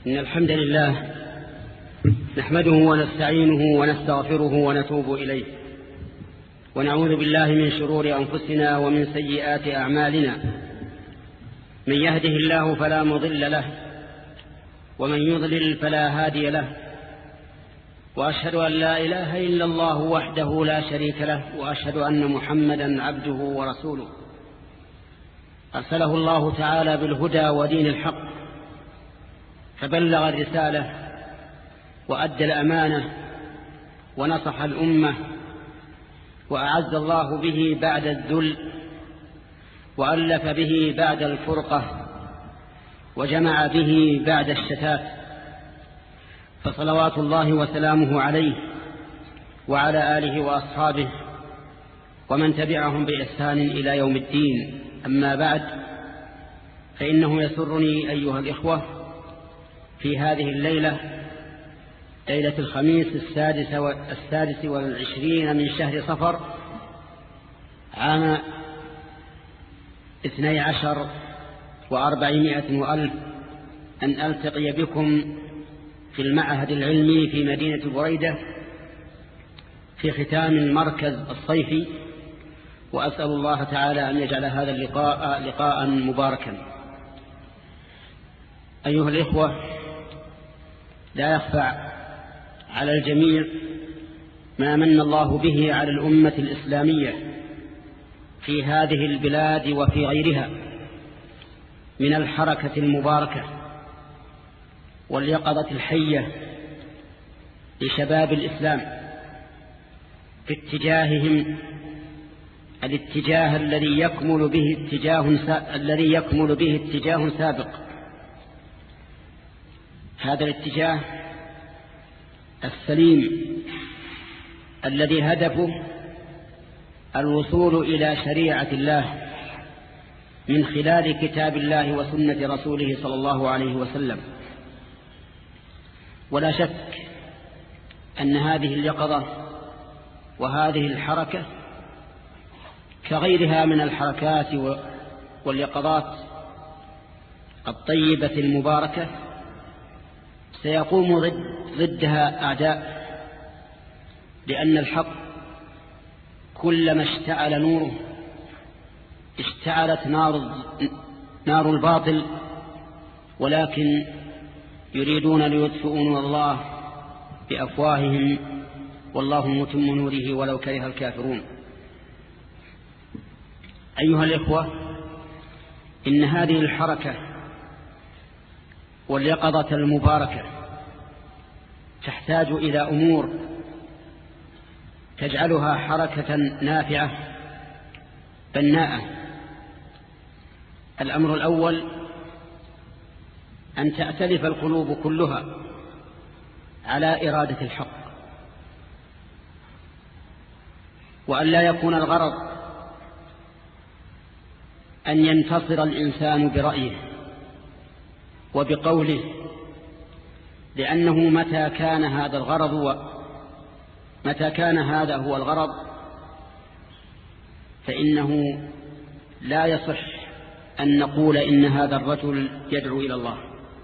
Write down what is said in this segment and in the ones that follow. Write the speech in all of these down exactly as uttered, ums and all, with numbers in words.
إن الحمد لله نحمده ونستعينه ونستغفره ونتوب إليه، ونعوذ بالله من شرور أنفسنا ومن سيئات أعمالنا. من يهده الله فلا مضل له، ومن يضلل فلا هادي له، وأشهد أن لا إله إلا الله وحده لا شريك له، وأشهد أن محمدا عبده ورسوله أرسله الله تعالى بالهدى ودين الحق، فبلغ الرسالة وأدى الأمانة ونصح الأمة، وأعز الله به بعد الذل، وألف به بعد الفرقة، وجمع به بعد الشتات. فصلوات الله وسلامه عليه وعلى آله وأصحابه ومن تبعهم بإحسان إلى يوم الدين. أما بعد، فإنه يسرني أيها الإخوة في هذه الليلة، ليلة الخميس السادس, السادس والعشرين من شهر صفر عام اثني عشر وأربعمائة وألف، أن ألتقي بكم في المعهد العلمي في مدينة بريدة في ختام المركز الصيفي، وأسأل الله تعالى أن يجعل هذا اللقاء لقاء مباركا. أيها الإخوة، لا يخفى على الجميع ما من الله به على الأمة الإسلامية في هذه البلاد وفي غيرها من الحركة المباركة واليقظة الحية لشباب الإسلام في اتجاههم الاتجاه الذي يكمل به اتجاه الذي يكمل به اتجاه سابق. هذا الاتجاه السليم الذي هدفه الوصول إلى شريعة الله من خلال كتاب الله وسنة رسوله صلى الله عليه وسلم. ولا شك أن هذه اليقظة وهذه الحركة كغيرها من الحركات واليقظات الطيبة المباركة سيقوم ضد ضدها أعداء، لأن الحق كلما اشتعل نوره اشتعلت نار نار الباطل، ولكن يريدون ليطفئوا نور الله بأفواههم، والله متم نوره ولو كره الكافرون. أيها الإخوة، إن هذه الحركة واليقظة المباركة تحتاج إلى أمور تجعلها حركة نافعة بناءة. الأمر الأول أن تأتلف القلوب كلها على إرادة الحق، وأن لا يكون الغرض أن ينتصر الإنسان برأيه وبقوله، لأنه متى كان هذا الغرض ومتى كان هذا هو الغرض فإنه لا يصح أن نقول إن هذا الرجل يدعو إلى الله،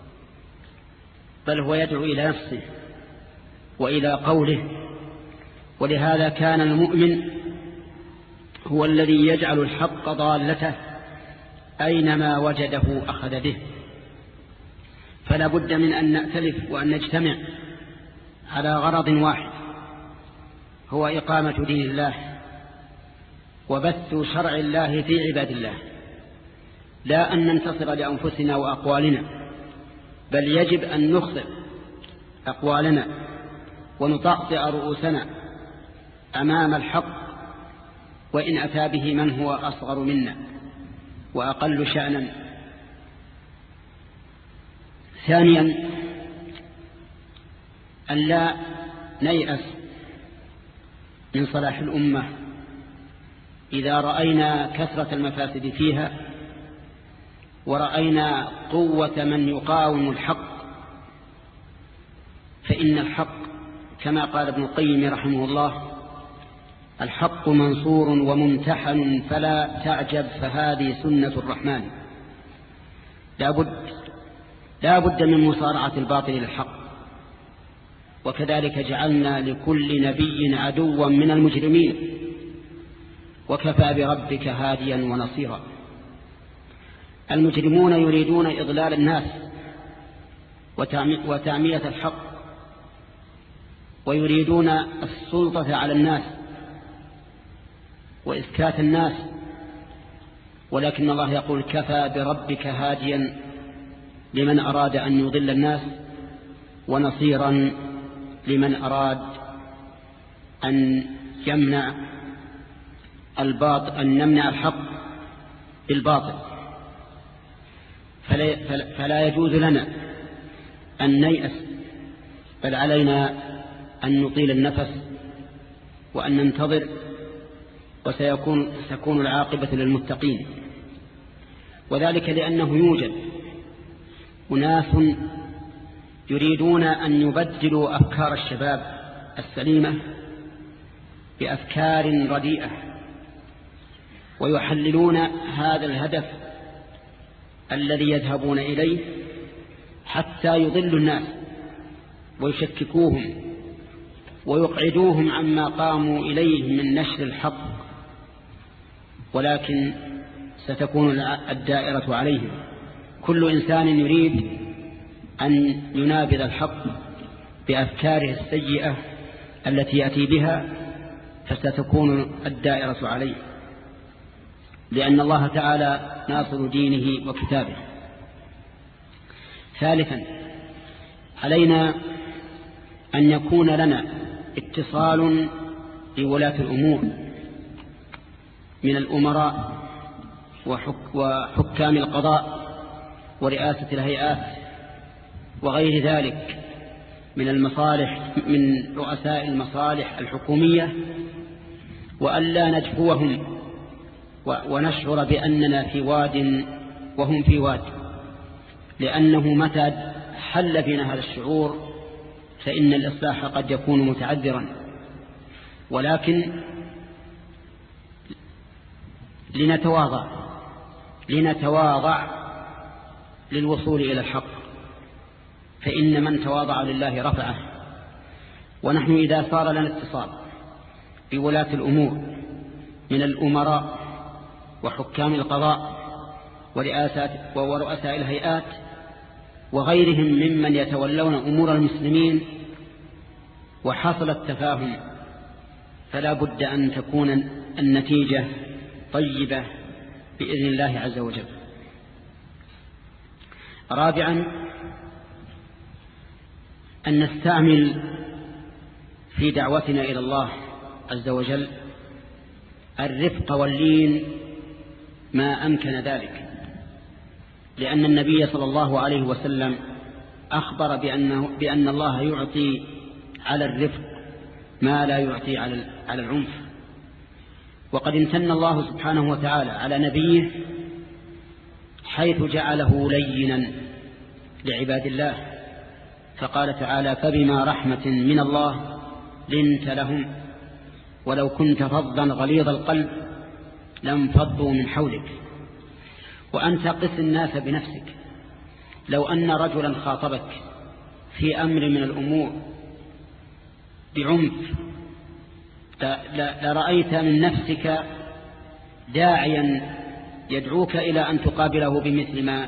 بل هو يدعو إلى نفسه وإلى قوله. ولهذا كان المؤمن هو الذي يجعل الحق ضالته أينما وجده أخذ به. فلا بد من أن نأتلف وأن نجتمع على غرض واحد، هو إقامة دين الله وبث شرع الله في عباد الله، لا أن ننتصر لأنفسنا وأقوالنا، بل يجب أن نخطئ أقوالنا ونطأطئ رؤوسنا أمام الحق، وإن أتى به من هو أصغر منا وأقل شأنا. ثانيا، أن لا نيأس من صلاح الأمة إذا رأينا كثرة المفاسد فيها، ورأينا قوة من يقاوم الحق. فإن الحق كما قال ابن القيم رحمه الله: الحق منصور وممتحن فلا تعجب فهذه سنة الرحمن. لا بد لا بد من مصارعة الباطل للحق. وكذلك جعلنا لكل نبي عدوا من المجرمين وكفى بربك هاديا ونصيرا. المجرمون يريدون إضلال الناس وتعمية الحق، ويريدون السلطة على الناس وإسكات الناس، ولكن الله يقول كفى بربك هاديا لمن أراد أن يضل الناس ونصيرا لمن أراد أن يمنع الباطل، أن يمنع الحق بالباطل. فلا, فلا يجوز لنا أن نيأس، بل علينا أن نطيل النفس وأن ننتظر، وسيكون تكون العاقبة للمتقين. وذلك لأنه يوجد أناس يريدون أن يبدلوا أفكار الشباب السليمة بأفكار رديئة، ويحللون هذا الهدف الذي يذهبون إليه حتى يضلوا الناس ويشككوهم ويقعدوهم عما قاموا إليه من نشر الحق، ولكن ستكون الدائرة عليهم. كل إنسان يريد أن ينابذ الحق بأفكاره السيئة التي يأتي بها، فستكون الدائرة عليه، لأن الله تعالى ناصر دينه وكتابه. ثالثا، علينا أن يكون لنا اتصال بولاة الأمور من الأمراء وحك وحكام القضاء ورئاسة الهيئات وغير ذلك من المصالح، من رؤساء المصالح الحكومية، وألا نجفوهم ونشعر بأننا في واد وهم في واد، لأنه متى حل بنا هذا الشعور فإن الإصلاح قد يكون متعذرا. ولكن لنتواضع لنتواضع للوصول إلى الحق، فإن من تواضع لله رفعه. ونحن إذا صار لنا اتصال بولاة الأمور من الأمراء وحكام القضاء ورؤساء الهيئات وغيرهم ممن يتولون أمور المسلمين وحصل التفاهم، فلا بد أن تكون النتيجة طيبة بإذن الله عز وجل. رابعا، أن نستعمل في دعوتنا إلى الله عز وجل الرفق واللين ما أمكن ذلك، لأن النبي صلى الله عليه وسلم أخبر بأنه بأن الله يعطي على الرفق ما لا يعطي على على العنف. وقد امتن الله سبحانه وتعالى على نبيه حيث جعله لينا لعباد الله، فقال تعالى: فبما رحمة من الله لنت لهم ولو كنت فظا غليظ القلب لانفضوا من حولك. وأن تقس الناس بنفسك. لو أن رجلا خاطبك في أمر من الأمور بعنف لرأيت من نفسك داعيا يدعوك إلى أن تقابله بمثل ما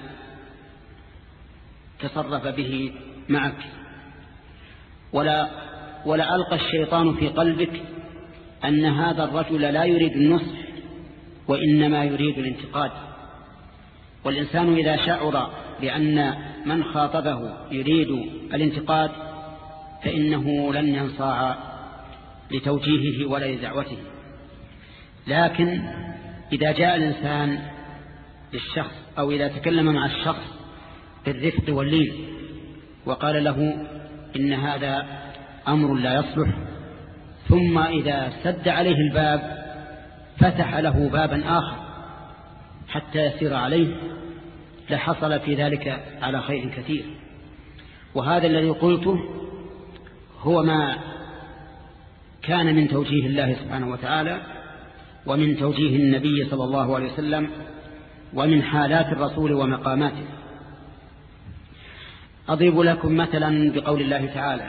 تصرف به معك، ولا, ولا ألقى الشيطان في قلبك أن هذا الرجل لا يريد النصح وإنما يريد الانتقاد. والإنسان إذا شعر بأن من خاطبه يريد الانتقاد فإنه لن ينصاع لتوجيهه ولا لدعوته. لكن إذا جاء الإنسان للشخص أو إذا تكلم مع الشخص بالرفق واللين وقال له إن هذا أمر لا يصلح، ثم إذا سد عليه الباب فتح له بابا آخر حتى يسير عليه، لحصل في ذلك على خير كثير. وهذا الذي قلته هو ما كان من توجيه الله سبحانه وتعالى ومن توجيه النبي صلى الله عليه وسلم ومن حالات الرسول ومقاماته. أضرب لكم مثلا بقول الله تعالى: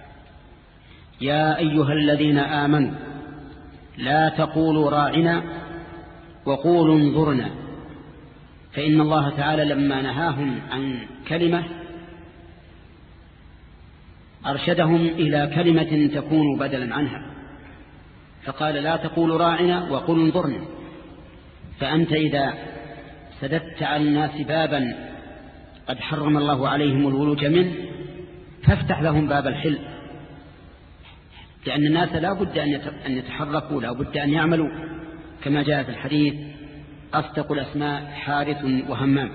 يا أيها الذين آمنوا لا تقولوا راعنا وقولوا انظرنا. فإن الله تعالى لما نهاهم عن كلمة أرشدهم إلى كلمة تكون بدلا عنها، فقال: لا تقولوا راعنا وقولوا انظرنا. فأنت إذا سددت على الناس بابا قد حرم الله عليهم الولوج منه فافتح لهم باب الحل، لأن الناس لا بد أن يتحركوا، لا بد أن يعملوا، كما جاء في الحديث: أصدق الأسماء حارث وهمام.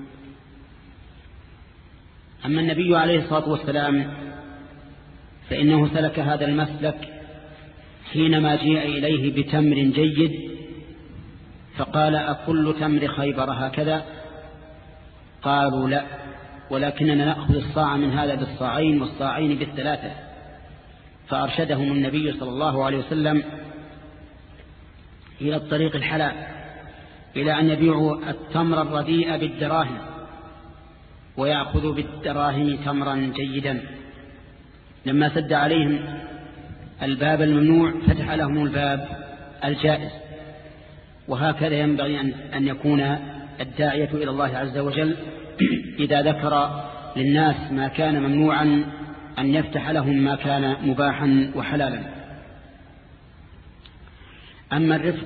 أما النبي عليه الصلاة والسلام فإنه سلك هذا المسلك حينما جيء إليه بتمر جيد فقال: أكل تمر خيبر هكذا؟ قالوا: لا، ولكننا نأخذ الصاع من هذا بالصاعين والصاعين بالثلاثة. فأرشدهم النبي صلى الله عليه وسلم إلى الطريق الحلال، إلى أن يبيعوا التمر الرديء بالدراهم ويأخذوا بالدراهم تمرا جيدا. لما سد عليهم الباب الممنوع فتح لهم الباب الجائز. وهكذا ينبغي أن يكون الداعية إلى الله عز وجل إذا ذكر للناس ما كان ممنوعا أن يفتح لهم ما كان مباحا وحلالا. أما الرفق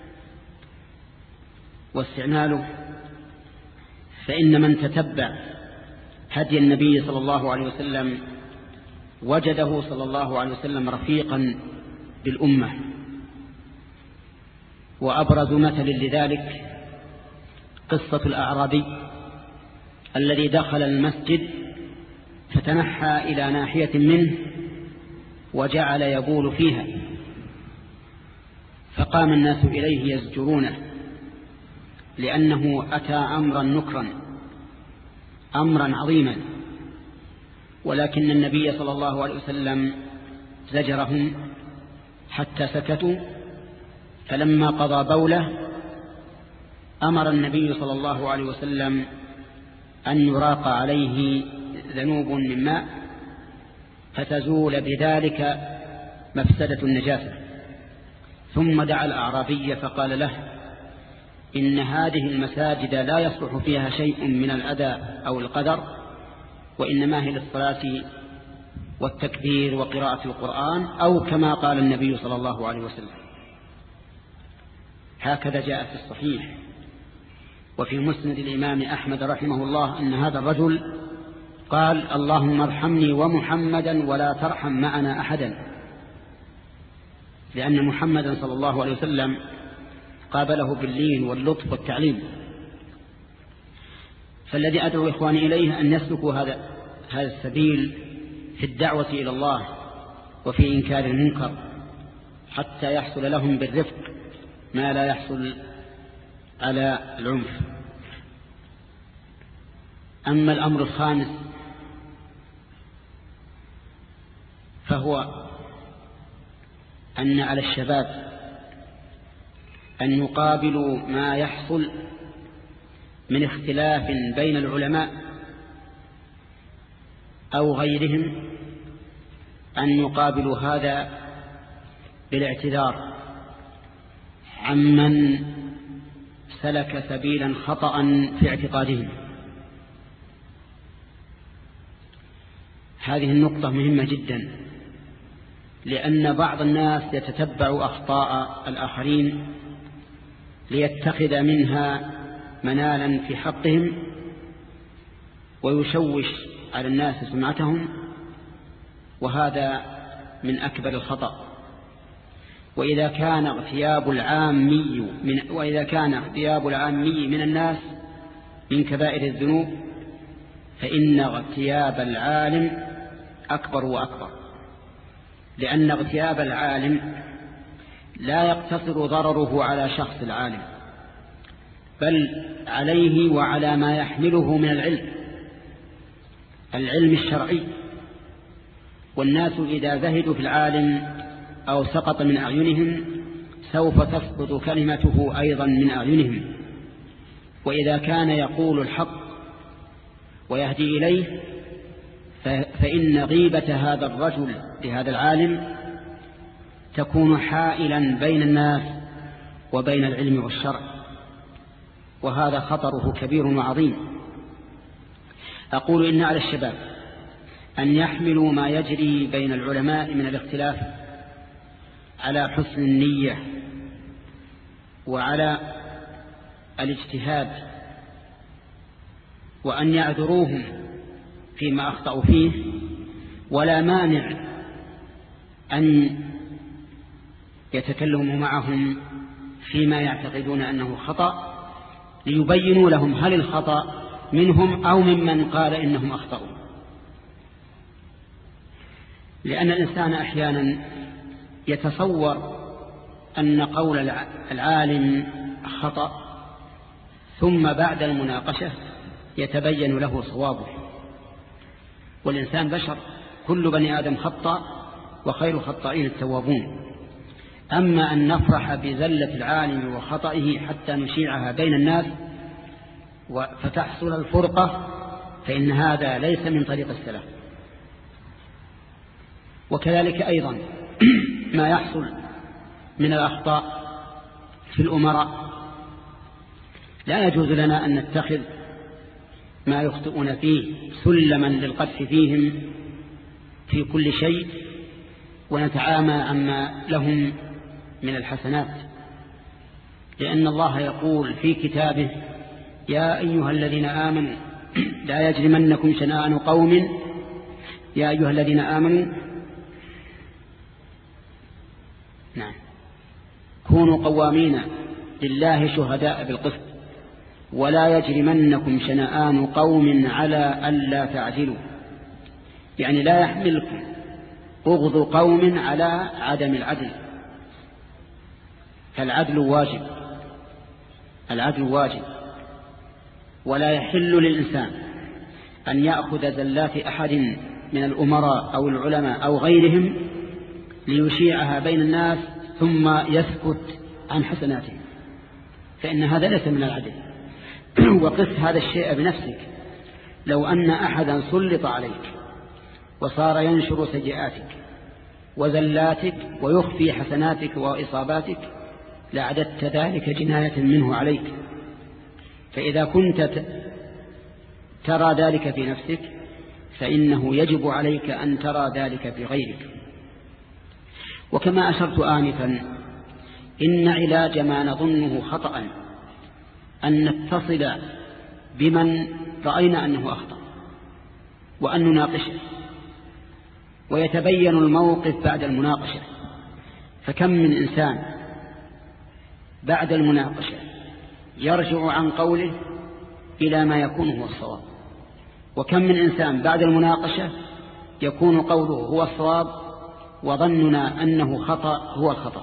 واستعماله فإن من تتبع هدي النبي صلى الله عليه وسلم وجده صلى الله عليه وسلم رفيقا بالأمة. وأبرز مثل لذلك قصة الأعرابي الذي دخل المسجد فتنحى إلى ناحية منه وجعل يبول فيها، فقام الناس إليه يزجرونه لأنه أتى أمرا نكرا، أمرا عظيما، ولكن النبي صلى الله عليه وسلم زجرهم حتى سكتوا. فلما قضى بوله أمر النبي صلى الله عليه وسلم أن يراق عليه ذنوب من ماء فتزول بذلك مفسدة النجاسة. ثم دعا الأعرابي فقال له: إن هذه المساجد لا يصلح فيها شيء من الأذى أو القدر، وإنما هي للصلاة والتكبير وقراءة القرآن، أو كما قال النبي صلى الله عليه وسلم. هكذا جاء في الصحيح وفي مسند الإمام أحمد رحمه الله أن هذا الرجل قال: اللهم ارحمني ومحمدا ولا ترحم معنا أحدا، لأن محمدا صلى الله عليه وسلم قابله باللين واللطف والتعليم. فالذي أدعو إخواني إليه أن يسلكوا هذا هذا السبيل في الدعوة إلى الله وفي إنكار المنكر حتى يحصل لهم بالرفق ما لا يحصل على العنف. أما الأمر الخامس فهو أن على الشباب أن يقابلوا ما يحصل من اختلاف بين العلماء أو غيرهم، أن يقابلوا هذا بالاعتذار عمن سلك سبيلا خطأ في اعتقادهم. هذه النقطة مهمة جدا، لأن بعض الناس يتتبع أخطاء الآخرين ليتخذ منها منالا في حقهم ويشوش على الناس سمعتهم، وهذا من أكبر الخطأ. وإذا كان اغتياب العامي من وإذا كان اغتياب العامي من الناس من كبائر الذنوب، فإن اغتياب العالم أكبر وأكبر، لأن اغتياب العالم لا يقتصر ضرره على شخص العالم، بل عليه وعلى ما يحمله من العلم العلم الشرعي. والناس إذا زهدوا في العالم أو سقط من أعينهم سوف تسقط كلمته أيضا من أعينهم. وإذا كان يقول الحق ويهدي إليه فإن غيبة هذا الرجل لهذا العالم تكون حائلا بين الناس وبين العلم والشرع، وهذا خطره كبير وعظيم. أقول إن على الشباب أن يحملوا ما يجري بين العلماء من الاختلاف على حسن النية وعلى الاجتهاد، وأن يعذروهم فيما أخطأوا فيه، ولا مانع أن يتكلموا معهم فيما يعتقدون أنه خطأ ليبينوا لهم هل الخطأ منهم أو ممن قال إنهم أخطأوا. لأن الإنسان أحيانا يتصور أن قول العالم خطأ، ثم بعد المناقشة يتبين له صوابه. والإنسان بشر، كل بني آدم خطأ وخير خطائين التوابون. أما أن نفرح بزلة العالم وخطئه حتى نشيعها بين الناس فتحصل الفرقة، فإن هذا ليس من طريق السلف. وكذلك أيضا ما يحصل من الأخطاء في الأمراء، لا يجوز لنا أن نتخذ ما يخطئون فيه سلما للقذف فيهم في كل شيء، ونتعامى عما لهم من الحسنات. لأن الله يقول في كتابه: يا أيها الذين آمنوا لا يجرمنكم شنآن قوم يا أيها الذين آمنوا نعم كونوا قوامين لله شهداء بالقسط ولا يجرمنكم شنآن قوم على ألا تعدلوا. يعني لا يحملكم بغض قوم على عدم العدل، فالعدل واجب، العدل واجب. ولا يحل للإنسان أن يأخذ زلات أحد من الأمراء أو العلماء أو غيرهم ليشيعها بين الناس ثم يسكت عن حسناته، فإن هذا ليس من العدل. وقس هذا الشيء بنفسك. لو أن أحدا سلط عليك وصار ينشر سيئاتك وزلاتك ويخفي حسناتك وإصاباتك لعددت ذلك جناية منه عليك. فإذا كنت ترى ذلك في نفسك فإنه يجب عليك أن ترى ذلك في غيرك. وكما أشرت آنفا، إن علاج ما نظنه خطأ أن نتصل بمن رأينا أنه أخطأ وأن نناقشه، ويتبين الموقف بعد المناقشة. فكم من إنسان بعد المناقشة يرجع عن قوله إلى ما يكون هو الصواب، وكم من إنسان بعد المناقشة يكون قوله هو الصواب وظننا أنه خطأ هو الخطأ.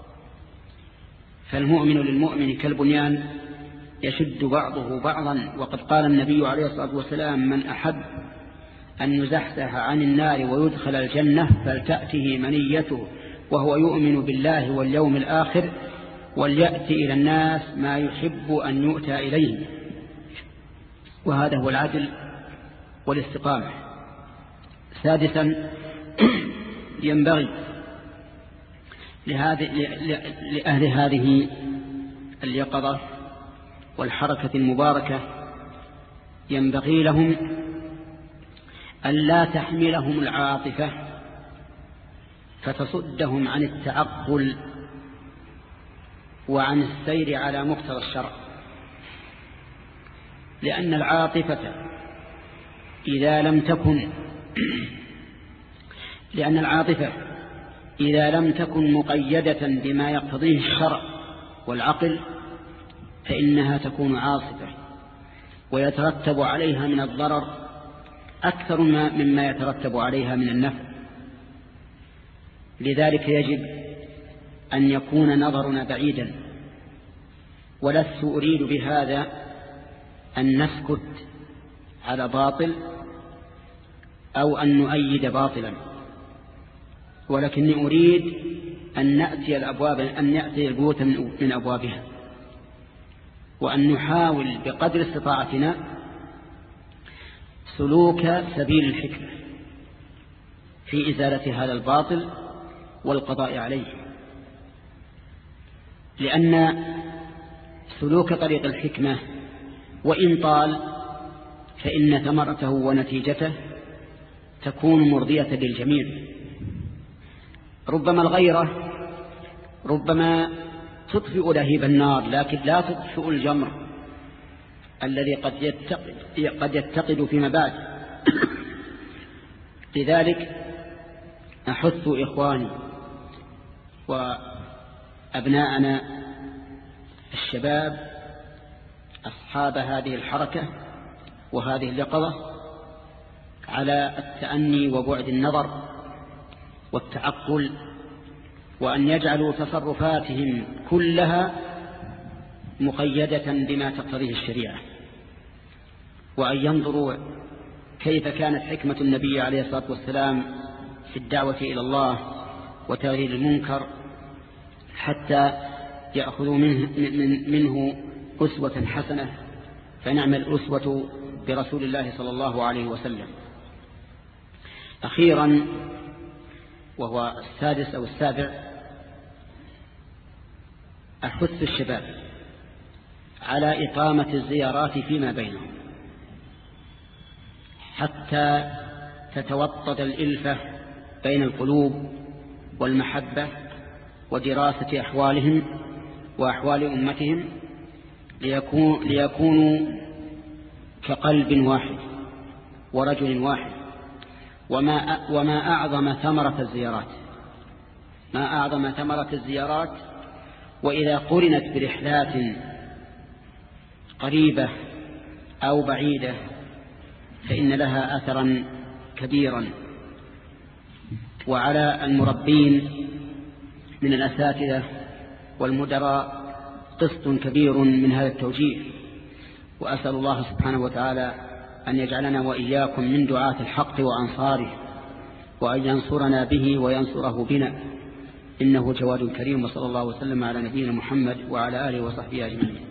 فالمؤمن للمؤمن كالبنيان يشد بعضه بعضا. وقد قال النبي عليه الصلاة والسلام: من أحب أن يزحزح عن النار ويدخل الجنة فلتأته منيته وهو يؤمن بالله واليوم الآخر وليأتي إلى الناس ما يحب أن يؤتى إليه. وهذا هو العدل والاستقامة. سادسا، ينبغي لأهل هذه اليقظة والحركة المباركة ينبغي لهم أن لا تحملهم العاطفة فتصدهم عن التعقل وعن السير على مقتضى الشرع. لأن العاطفة إذا لم تكن لأن العاطفة إذا لم تكن مقيدة بما يقتضيه الشرع والعقل فإنها تكون عاصفة ويترتب عليها من الضرر أكثر مما يترتب عليها من النفع. لذلك يجب أن يكون نظرنا بعيدا. ولست أريد بهذا أن نسكت على باطل أو أن نؤيد باطلا، ولكني أريد أن نأتي الأبواب أن نأتي البيوت من أبوابها، وأن نحاول بقدر استطاعتنا سلوك سبيل الحكمة. في إزالة هذا الباطل والقضاء عليه، لأن سلوك طريق الحكمة وإن طال فإن ثمرته ونتيجته تكون مرضية للجميع. ربما الغيرة ربما تطفئ لهيب النار لكن لا تطفئ الجمر الذي قد يتقد, قد يتقد فيما بعد. لذلك أحث إخواني وأبناءنا الشباب أصحاب هذه الحركة وهذه اليقظة على التأني وبعد النظر والتعقل، وأن يجعلوا تصرفاتهم كلها مقيدة بما تقتضيه الشريعة، وأن ينظروا كيف كانت حكمة النبي عليه الصلاة والسلام في الدعوة إلى الله وتغيير المنكر حتى يأخذوا منه, منه أسوة حسنة، فنعم الأسوة برسول الله صلى الله عليه وسلم. أخيرا وهو السادس أو السابع، أحث الشباب على إقامة الزيارات فيما بينهم حتى تتوطد الإلفة بين القلوب والمحبة ودراسة أحوالهم وأحوال أمتهم ليكون ليكونوا كقلب واحد ورجل واحد. وما وما أعظم ثمرة الزيارات ما أعظم ثمرة الزيارات وإذا قرنت برحلات قريبة أو بعيدة فإن لها أثرا كبيرا. وعلى المربين من الأساتذة والمدراء قسط كبير من هذا التوجيه، وأسأل الله سبحانه وتعالى أن يجعلنا وإياكم من دعاة الحق وأنصاره، وأن ينصرنا به وينصره بنا، إنه جواد كريم. وصلى الله وسلم على نبينا محمد وعلى آله وصحبه أجمعين.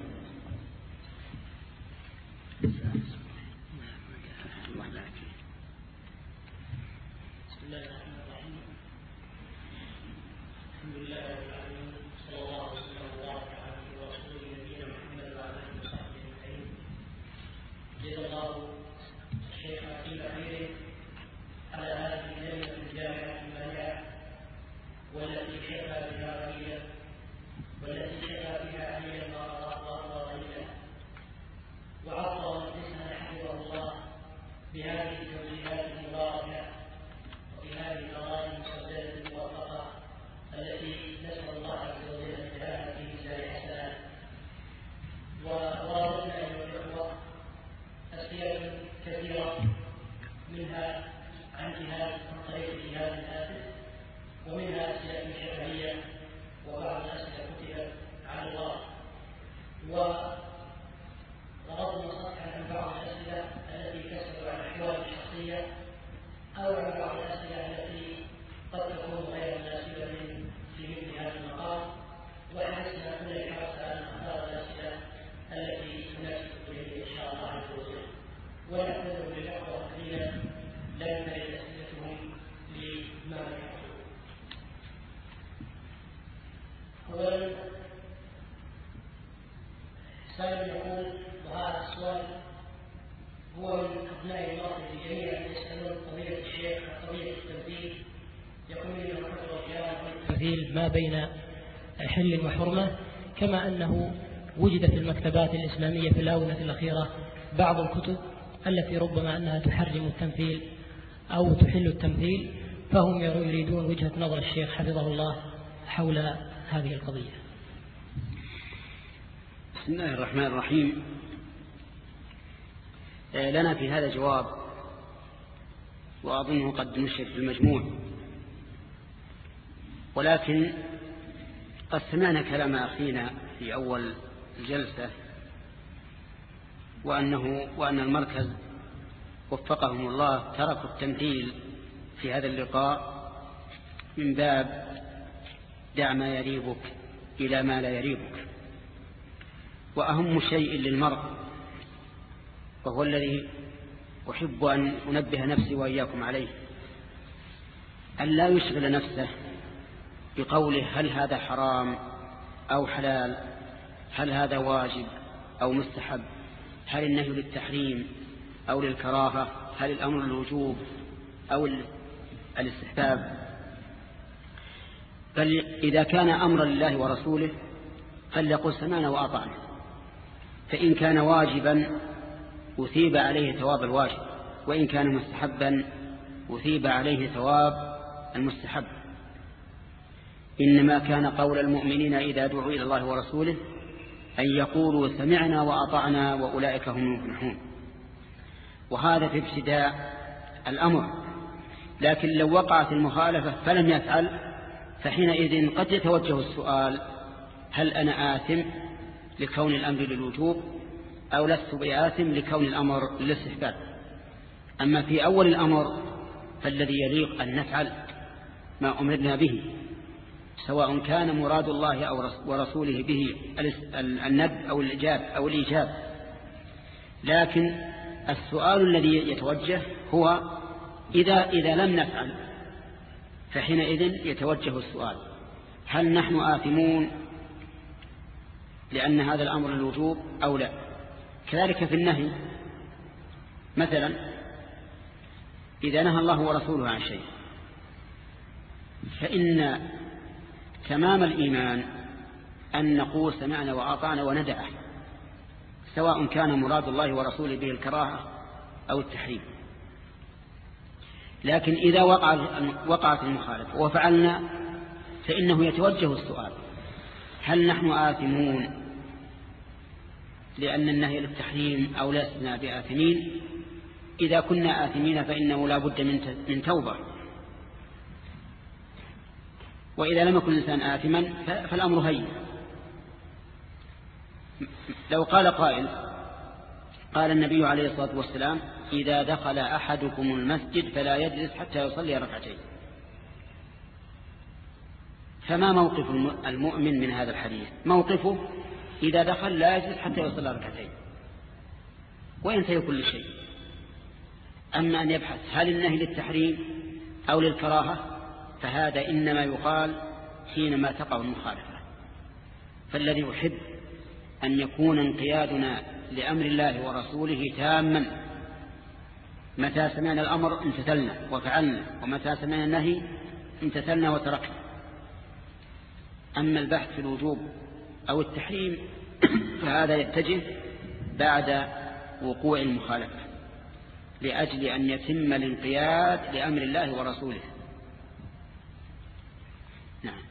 سائل يقول وهذا السؤال هو من أبناء المغرب جميعا يسألون قضية الشيخ قضية التمثيل، يقول لي من كثر الكلام التمثيل ما بين حل وحرمة، كما أنه وجد في المكتبات الإسلامية في الآونة الأخيرة بعض الكتب التي ربما أنها تحرم التمثيل أو تحل التمثيل، فهم يريدون وجهة نظر الشيخ حفظه الله حول هذه القضية. بسم الله الرحمن الرحيم. لنا في هذا جواب وأظنه قد نشر في المجموع، ولكن قد سمعنا كلام أخينا في أول الجلسة وأنه وأن المركز وفقهم الله تركوا التمثيل في هذا اللقاء من باب دع ما يريبك إلى ما لا يريبك. وأهم شيء للمرء وهو الذي أحب أن أنبه نفسي وإياكم عليه أن لا يشغل نفسه بقوله هل هذا حرام أو حلال، هل هذا واجب أو مستحب، هل النهي للتحريم أو للكراهة، هل الأمر للوجوب أو الاستحباب. بل إذا كان أمرا لله ورسوله فليقل سمعنا وأطعنا، فإن كان واجبا أثيب عليه ثواب الواجب، وإن كان مستحبا أثيب عليه ثواب المستحب. إنما كان قول المؤمنين إذا دعوا إلى الله ورسوله أن يقولوا سمعنا وأطعنا وأولئك هم المفلحون، وهذا في ابتداء الأمر. لكن لو وقعت المخالفة فلم يفعل فحينئذ قد يتوجه السؤال هل أنا آثم لكون الأمر للوجوب أو لست بآثم لكون الأمر للاستحباب. أما في أول الأمر فالذي يليق أن نفعل ما أمرنا به، سواء كان مراد الله أو ورسوله به الندب أو الإجاب أو الإيجاب. لكن السؤال الذي يتوجه هو إذا, إذا لم نفعل فحينئذ يتوجه السؤال هل نحن آثمون لأن هذا الأمر الوجوب أو لا. كذلك في النهي، مثلا إذا نهى الله ورسوله عن شيء فإن تمام الإيمان أن نقول سمعنا وأطعنا وندعه، سواء كان مراد الله ورسوله به الكراهة أو التحريم. لكن إذا وقعت المخالفة وفعلنا فإنه يتوجه السؤال هل نحن آثمون لأن النهي للتحريم أو لسنا بآثمين. إذا كنا آثمين فإنه لا بد من توبة، وإذا لم يكن الإنسان آثما فالأمر هين. لو قال قائل قال النبي عليه الصلاة والسلام إذا دخل أحدكم المسجد فلا يجلس حتى يصلي ركعتين، فما موقف المؤمن من هذا الحديث؟ موقفه إذا دخل لا يجلس حتى يصلي ركعتين وينتهي كل شيء. أما أن يبحث هل النهي للتحريم أو للكراهة فهذا إنما يقال حينما تقع المخالفة. فالذي يحب أن يكون انقيادنا لأمر الله ورسوله تاما، متى سمعنا الأمر امتثلنا وفعلنا، ومتى سمعنا النهي امتثلنا وتركنا. أما البحث في الوجوب أو التحريم فهذا يتجه بعد وقوع المخالفة لأجل أن يتم الانقياد لأمر الله ورسوله. نعم.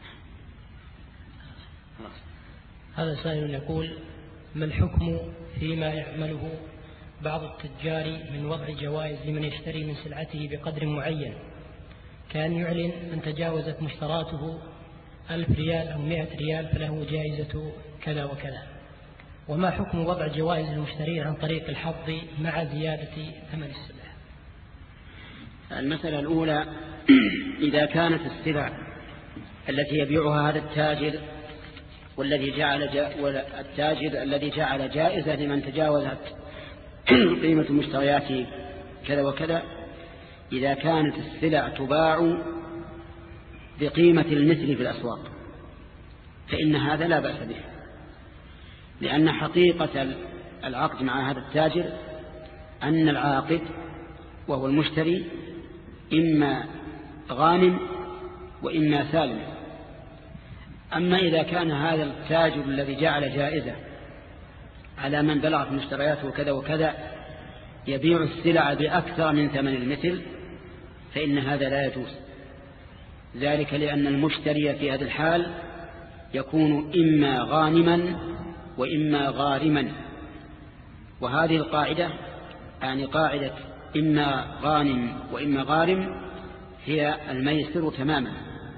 هذا سائل يقول ما الحكم فيما يعمله بعض التجار من وضع جوائز لمن يشتري من سلعته بقدر معين، كان يعلن أن تجاوزت مشتراته ألف ريال أو مئة ريال فله جائزة كذا وكذا، وما حكم وضع جوائز المشترين عن طريق الحظ مع زيادة ثمن السلعة؟ المسألة الأولى إذا كانت السلع التي يبيعها هذا التاجر والذي جعل جا التاجر الذي جعل جائزة لمن تجاوزت قيمة مشترياته كذا وكذا، إذا كانت السلع تباع بقيمة المثل في الأسواق فإن هذا لا بأس به، لأن حقيقة العقد مع هذا التاجر أن العاقد وهو المشتري إما غانم وإما سالم. أما إذا كان هذا التاجر الذي جعل جائزة على من بلغت مشترياته كذا وكذا يبيع السلع بأكثر من ثمن المثل فإن هذا لا يجوز، ذلك لأن المشتري في هذا الحال يكون إما غانما وإما غارما. وهذه القاعدة يعني قاعدة إما غانم وإما غارم هي الميسر تماما،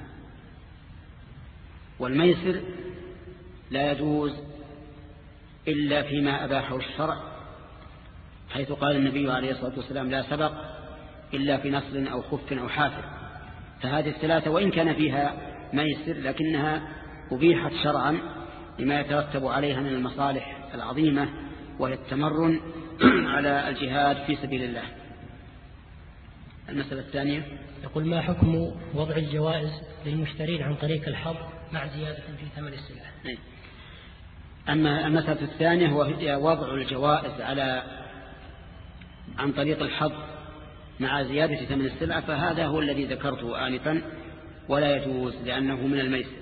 والميسر لا يجوز إلا فيما أباحه الشرع، حيث قال النبي عليه الصلاة والسلام لا سبق إلا في نصر أو خف أو حافر. فهذه الثلاثة وإن كان فيها ميسر لكنها أبيحت شرعا لما يترتب عليها من المصالح العظيمة وهي التمرن على الجهاد في سبيل الله. المسألة الثانية يقول: ما حكم وضع الجوائز للمشترين عن طريق الحظ مع زيادة في ثمن السلعة؟ أما المسألة الثانية هو وضع الجوائز على عن طريق الحظ مع زيادة ثمن السلعة، فهذا هو الذي ذكرته آنفا ولا يجوز لأنه من الميسر.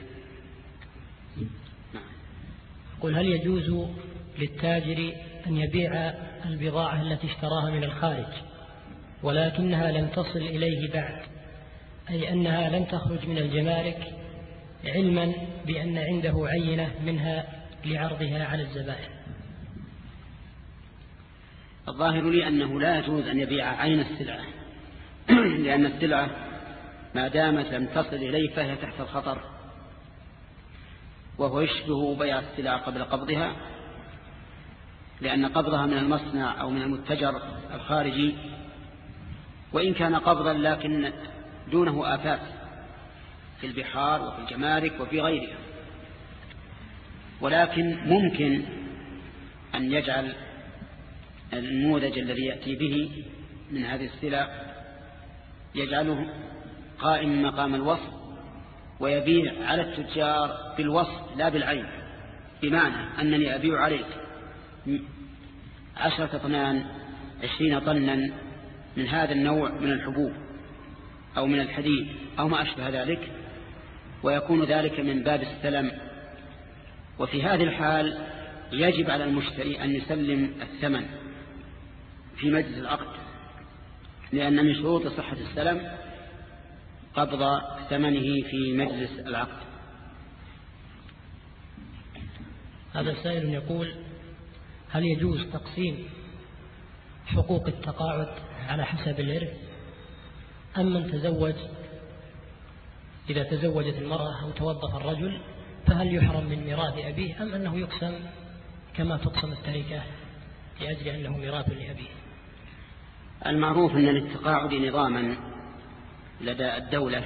يقول: هل يجوز للتاجر أن يبيع البضاعة التي اشتراها من الخارج ولكنها لم تصل إليه بعد، أي أنها لم تخرج من الجمارك، علما بأن عنده عينة منها لعرضها على الزبائن؟ الظاهر لي أنه لا يجوز أن يبيع عين السلعة لأن السلعة ما دامت لم تصل إليه فهي تحت الخطر، وهو يشبه بيع السلعة قبل قبضها، لأن قبضها من المصنع أو من المتجر الخارجي، وإن كان قبضا لكن دونه آفات في البحار وفي الجمارك وفي غيرها. ولكن ممكن أن يجعل النموذج الذي يأتي به من هذه السلع يجعله قائم مقام الوصف ويبيع على التجار بالوصف لا بالعين، بمعنى أنني أبيع عليك عشرة طنان عشرين طنا من هذا النوع من الحبوب أو من الحديد أو ما أشبه ذلك، ويكون ذلك من باب السلم. وفي هذه الحال يجب على المشتري أن يسلم الثمن في مجلس العقد، لأن من شروط صحة السلم قبض ثمنه في مجلس العقد. هذا سائل يقول: هل يجوز تقسيم حقوق التقاعد على حسب الإرث، أم من تزوج إذا تزوجت المرأة أو توظف الرجل فهل يحرم من ميراث أبيه، أم أنه يقسم كما تقسم التركة لأجل أنه ميراث لأبيه؟ المعروف أن للتقاعد نظاما لدى الدولة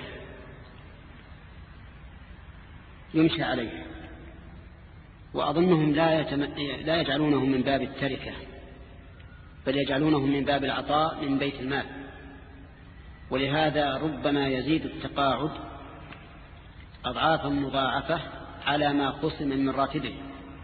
يمشي عليه، وأظنهم لا, يتم... لا يجعلونه من باب التركة، بل يجعلونه من باب العطاء من بيت المال. ولهذا ربما يزيد التقاعد أضعافا مضاعفة على ما قسم من راتبه،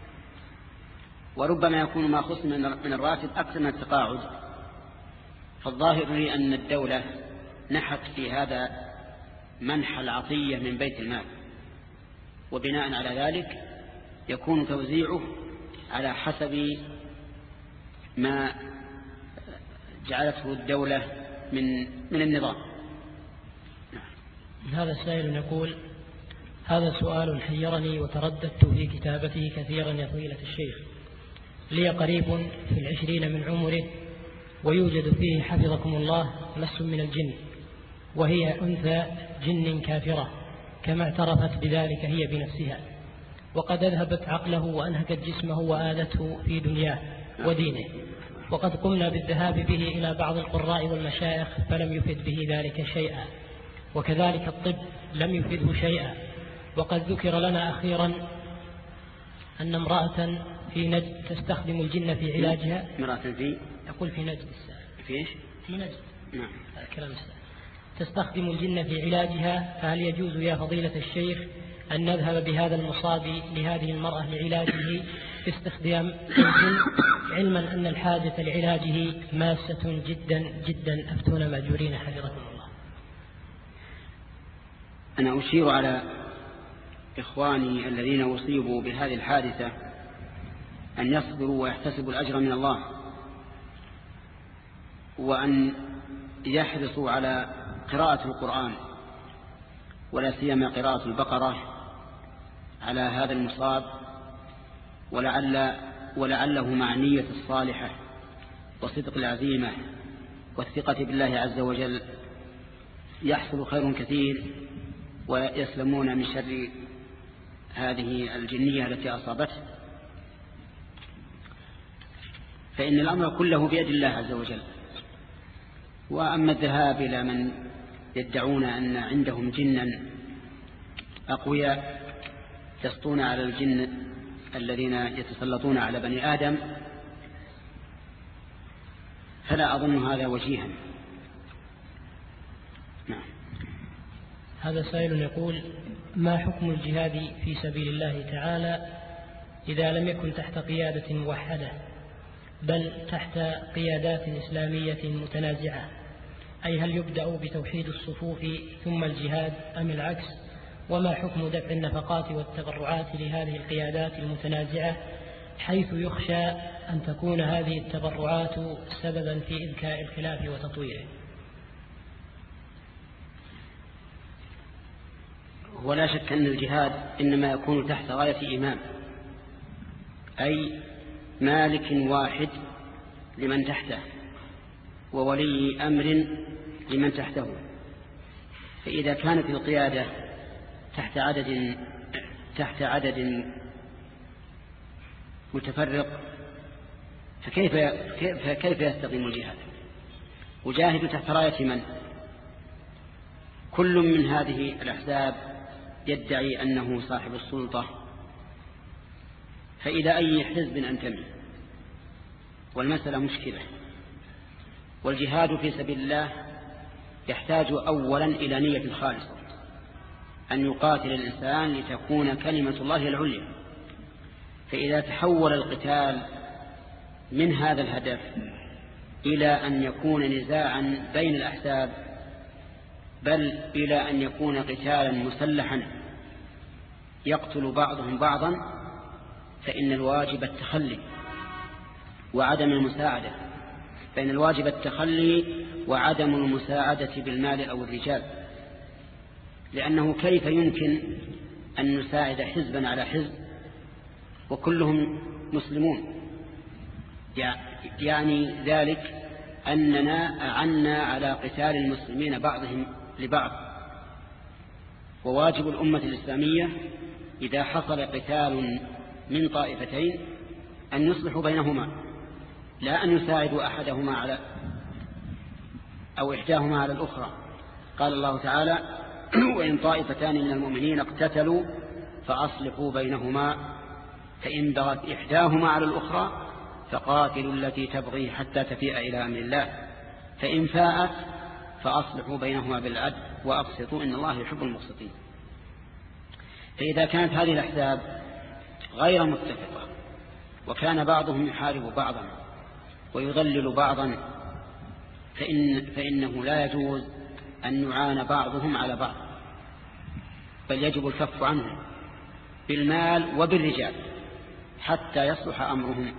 وربما يكون ما قسم من الراتب أكثر من التقاعد. فالظاهر لي أن الدولة نحت في هذا منح العطية من بيت المال، وبناء على ذلك يكون توزيعه على حسب ما جعلته الدولة من من النظام. هذا السائل يقول: هذا سؤال حيرني وترددت في كتابته كثيرا يا فضيلة الشيخ. لي قريب في العشرين من عمره ويوجد فيه حفظكم الله مس من الجن، وهي أنثى جن كافرة كما اعترفت بذلك هي بنفسها، وقد أذهبت عقله وأنهكت جسمه وآذته في دنياه ودينه، وقد قمنا بالذهاب به إلى بعض القراء والمشايخ فلم يفد به ذلك شيئا، وكذلك الطب لم يفده شيئا. وقد ذكر لنا أخيرا أن امرأة في نجد تستخدم الجن في علاجها. امرأة في يقول في نجد السائل في إيش؟ في نجد. نعم. هذا كلام السائل. تستخدم الجن في علاجها، فهل يجوز يا فضيلة الشيخ أن نذهب بهذا المصاب لهذه المرأة لعلاجه باستخدام الجن، علما أن الحاجة لعلاجه ماسة جدا جدا؟ أفتونا مأجورين حفظكم الله. أنا أشير على إخواني الذين أصيبوا بهذه الحادثة أن يصبروا ويحتسبوا الأجر من الله، وأن يحرصوا على قراءة القرآن، ولا سيما قراءة البقرة على هذا المصاب، ولعل ولعله مع النية الصالحة وصدق العزيمة والثقة بالله عز وجل يحصل خير كثير ويسلمون من شر هذه الجنية التي أصابته. فإن الأمر كله بيد الله عز وجل. وأما الذهاب إلى من يدعون أن عندهم جنا أقوياء يسطون على الجن الذين يتسلطون على بني آدم، فلا أظن هذا وجيها. نعم. هذا سائل يقول: ما حكم الجهاد في سبيل الله تعالى إذا لم يكن تحت قيادة موحدة بل تحت قيادات إسلامية متنازعة؟ أي هل يبدأ بتوحيد الصفوف ثم الجهاد أم العكس؟ وما حكم دفع النفقات والتبرعات لهذه القيادات المتنازعة حيث يخشى أن تكون هذه التبرعات سببا في إذكاء الخلاف وتطويره؟ ولا شك أن الجهاد إنما يكون تحت راية إمام، أي مالك واحد لمن تحته وولي أمر لمن تحته. فإذا كانت القيادة تحت عدد تحت عدد متفرق فكيف فكيف يستقيم الجهاد؟ وجاهد تحت راية من؟ كل من هذه الأحزاب يدعي أنه صاحب السلطة، فإذا أي حزب أنتمي؟ والمسألة مشكلة. والجهاد في سبيل الله يحتاج أولا إلى نية خالصة، أن يقاتل الإنسان لتكون كلمة الله العليا. فإذا تحول القتال من هذا الهدف إلى أن يكون نزاعا بين الأحزاب، بل إلى أن يكون قتالا مسلحا يقتل بعضهم بعضا، فإن الواجب التخلي وعدم المساعدة، فإن الواجب التخلي وعدم المساعدة بالمال أو الرجال، لأنه كيف يمكن أن نساعد حزبا على حزب وكلهم مسلمون؟ يعني ذلك أننا أعنا على قتال المسلمين بعضهم لبعض. وواجب الأمة الإسلامية إذا حصل قتال من طائفتين أن يصلحوا بينهما، لا أن يساعدوا أحدهما على أو إحداهما على الأخرى. قال الله تعالى: وإن طائفتان من المؤمنين اقتتلوا فأصلحوا بينهما فإن بغت إحداهما على الأخرى فقاتلوا التي تبغي حتى تفيء إلى أمر الله فإن فاءت فأصلحوا بينهما بالعدل وأقسطوا إن الله يحب المقسطين. فإذا كانت هذه الأحزاب غير متفقة وكان بعضهم يحارب بعضا ويضلل بعضا، فإن فإنه لا يجوز أن يعان بعضهم على بعض، بل يجب الكف عنهم بالمال وبالرجال حتى يصلح أمرهم.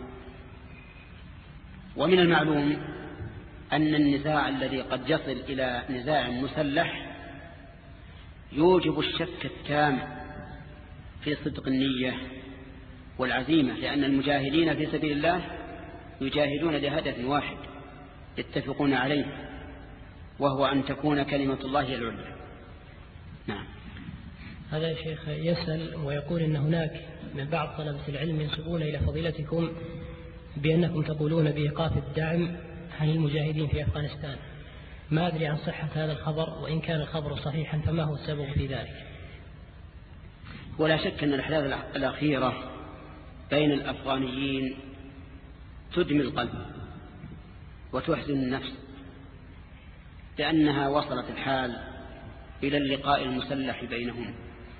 ومن المعلوم أن النزاع الذي قد يصل إلى نزاع مسلح يوجب الشك التام في صدق النية والعزيمة، لأن المجاهدين في سبيل الله يجاهدون لهدف واحد يتفقون عليه، وهو أن تكون كلمة الله العليا. نعم. هذا يا شيخ يسأل ويقول إن هناك من بعض طلبة العلم ينسبون إلى فضيلتكم بأنكم تقولون بإيقاف الدعم عن المجاهدين في أفغانستان. ما أدري عن صحة هذا الخبر، وإن كان الخبر صحيحا فما هو السبب في ذلك؟ ولا شك أن الأحداث الأخيرة بين الأفغانيين تدمي القلب وتحزن النفس، لأنها وصلت الحال إلى اللقاء المسلح بينهم.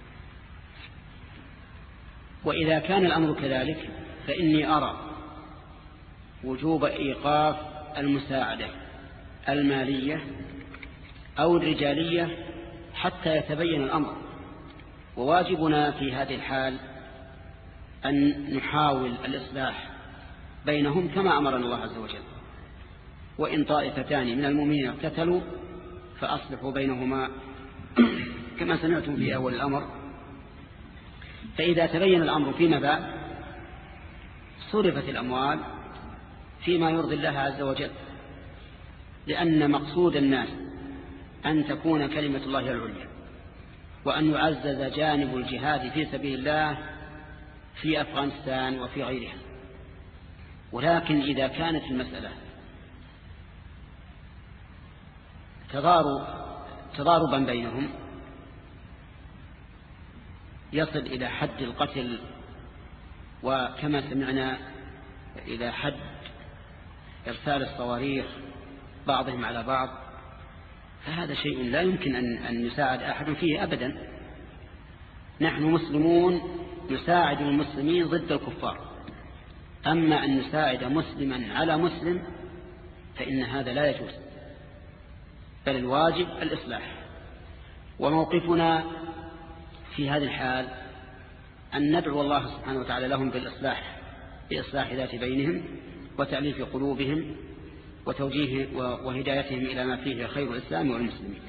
وإذا كان الأمر كذلك فإني أرى وجوب إيقاف المساعدة المالية أو الرجالية حتى يتبين الأمر. وواجبنا في هذه الحال أن نحاول الإصلاح بينهم كما أمرنا الله عز وجل: وإن طائفتان من المؤمنين اقتتلوا فأصلحوا بينهما كما سمعتم في أول الأمر. فإذا تبين الأمر فيما بعد صرفت الأموال فيما يرضي الله عز وجل، لأن مقصود الناس أن تكون كلمة الله العليا وأن يعزز جانب الجهاد في سبيل الله في أفغانستان وفي غيرها. ولكن إذا كانت المسألة تضاربا بينهم يصل إلى حد القتل، وكما سمعنا إلى حد إرسال الصواريخ بعضهم على بعض، فهذا شيء لا يمكن أن يساعد أحد فيه أبدا. نحن مسلمون نساعد المسلمين ضد الكفار، أما أن نساعد مسلما على مسلم فإن هذا لا يجوز، بل الواجب الإصلاح. وموقفنا في هذه الحال أن ندعو الله سبحانه وتعالى لهم بالإصلاح، بإصلاح ذات بينهم وتأليف قلوبهم وتوجيه وهدايتهم إلى ما فيه خير الإسلام والمسلمين.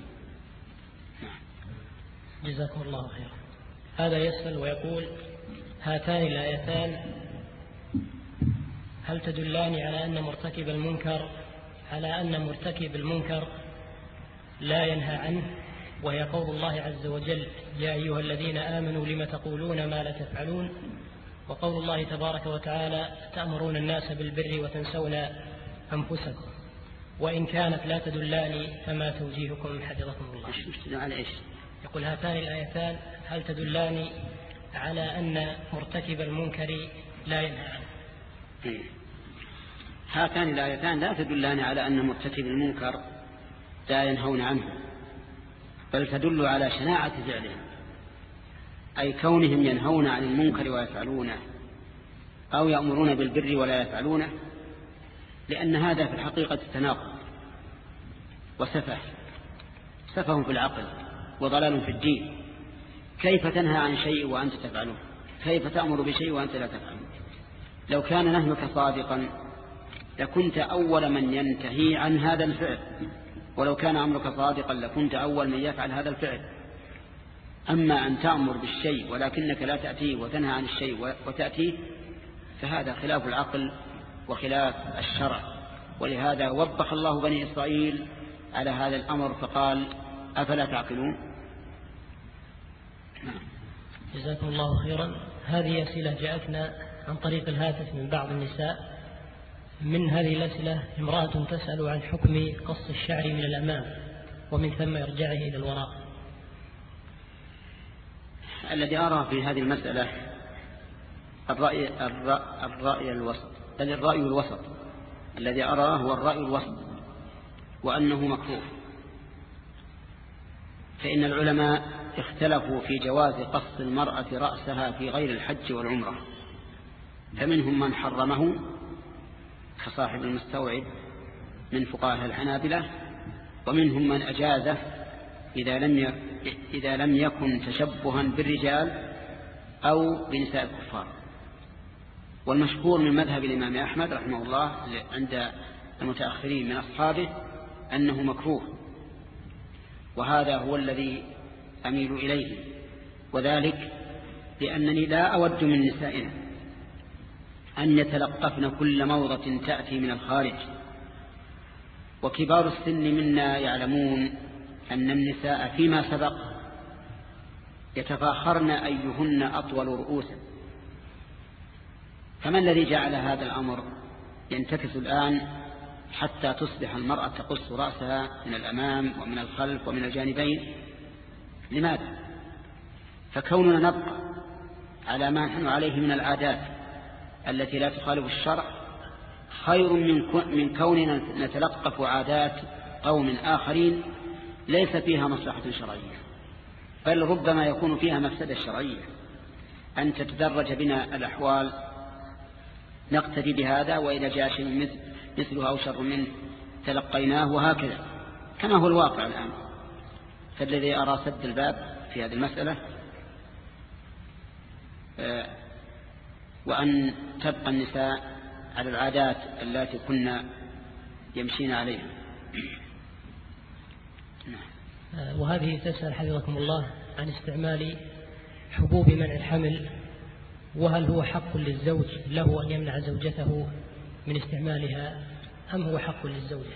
جزاكم الله خيرا. هذا يسأل ويقول: هاتان الآيتان هل تدلان على أن مرتكب المنكر على أن مرتكب المنكر لا ينهى عنه، وهي قول الله عز وجل: يا أيها الذين آمنوا لم تقولون ما لا تفعلون، وقول الله تبارك وتعالى: تأمرون الناس بالبر وتنسون أنفسكم، وإن كانت لا تدلان فما توجيهكم حفظكم الله. على إيش؟ يقول: هاتان الآيتان هل تدلان على أن مرتكب المنكر لا ينهى عنه؟ هاتان الآيتان لا تدلان على أن مرتكب المنكر لا ينهون عنه، بل تدل على شناعة فعلهم، أي كونهم ينهون عن المنكر ويفعلونه، أو يأمرون بالبر ولا يفعلونه، لأن هذا في الحقيقة تناقض وسفه، سفه في العقل وضلال في الدين. كيف تنهى عن شيء وأنت تفعله؟ كيف تأمر بشيء وأنت لا تفعله؟ لو كان نهيك صادقا لكنت أول من ينتهي عن هذا الفعل، ولو كان أمرك صادقا لكنت أول من يفعل هذا الفعل. أما أن تأمر بالشيء ولكنك لا تأتيه وتنهى عن الشيء وتأتيه فهذا خلاف العقل وخلاف الشرع. ولهذا وبخ الله بني إسرائيل على هذا الأمر فقال: أفلا تعقلون؟ جزاكم الله خيرا. هذه أسئلة جاءتنا عن طريق الهاتف من بعض النساء. من هذه الأسئلة: امرأة تسأل عن حكم قص الشعر من الأمام ومن ثم يرجعه إلى الوراء. الذي أرى في هذه المسألة الرأي, الرأي, الرأي الوسط، بل الرأي الوسط الذي أراه هو الرأي الوسط، وأنه مكروه. فإن العلماء اختلفوا في جواز قص المرأة رأسها في غير الحج والعمرة، فمنهم من حرمه كصاحب المستوعب من فقهاء الحنابلة، ومنهم من أجازه إذا لم إذا لم يكن تشبها بالرجال أو بنساء الكفار. والمشهور من مذهب الإمام أحمد رحمه الله عند المتأخرين من أصحابه أنه مكروه، وهذا هو الذي أميل إليه، وذلك لأنني لا أود من نسائنا أن يتلقفن كل موضة تأتي من الخارج. وكبار السن منا يعلمون أن النساء فيما سبق يتفاخرن أيهن أطول رؤوسا، فما الذي جعل هذا الأمر ينتكس الآن حتى تصبح المرأة تقص رأسها من الأمام ومن الخلف ومن الجانبين؟ لماذا؟ فكوننا نبقى على ما نحن عليه من العادات التي لا تخالف الشرع خير من كوننا نتلقف عادات قوم آخرين ليس فيها مصلحة شرعية، بل ربما يكون فيها مفسدة شرعية. أن تتدرج بنا الأحوال نقتدي بهذا، وإذا جاء شيء مثله أو شر منه تلقيناه، وهكذا كما هو الواقع الآن. فالذي أرى سد الباب في هذه المسألة وأن تبقى النساء على العادات التي كنا يمشين عليها. وهذه تسأل حفظكم الله عن استعمال حبوب منع الحمل، وهل هو حق للزوج له أن يمنع زوجته من استعمالها أم هو حق للزوجة؟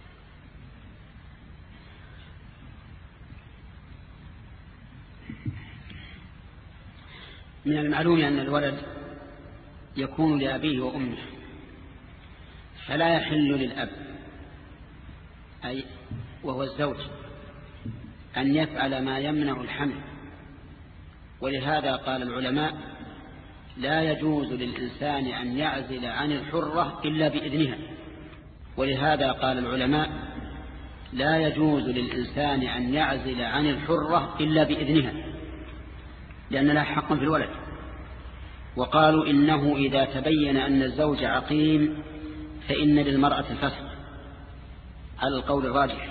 من المعلوم أن الولد يكون لأبيه وأمه، فلا يحل للأب أي وهو الزوج أن يفعل ما يمنع الحمل. ولهذا قال العلماء: لا يجوز للإنسان أن يعزل عن الحرة إلا بإذنها. ولهذا قال العلماء: لا يجوز للإنسان أن يعزل عن الحرة إلا بإذنها، لأن لها حقا في الولد. وقالوا إنه إذا تبين أن الزوج عقيم فإن للمرأة الفسخ على القول الراجح.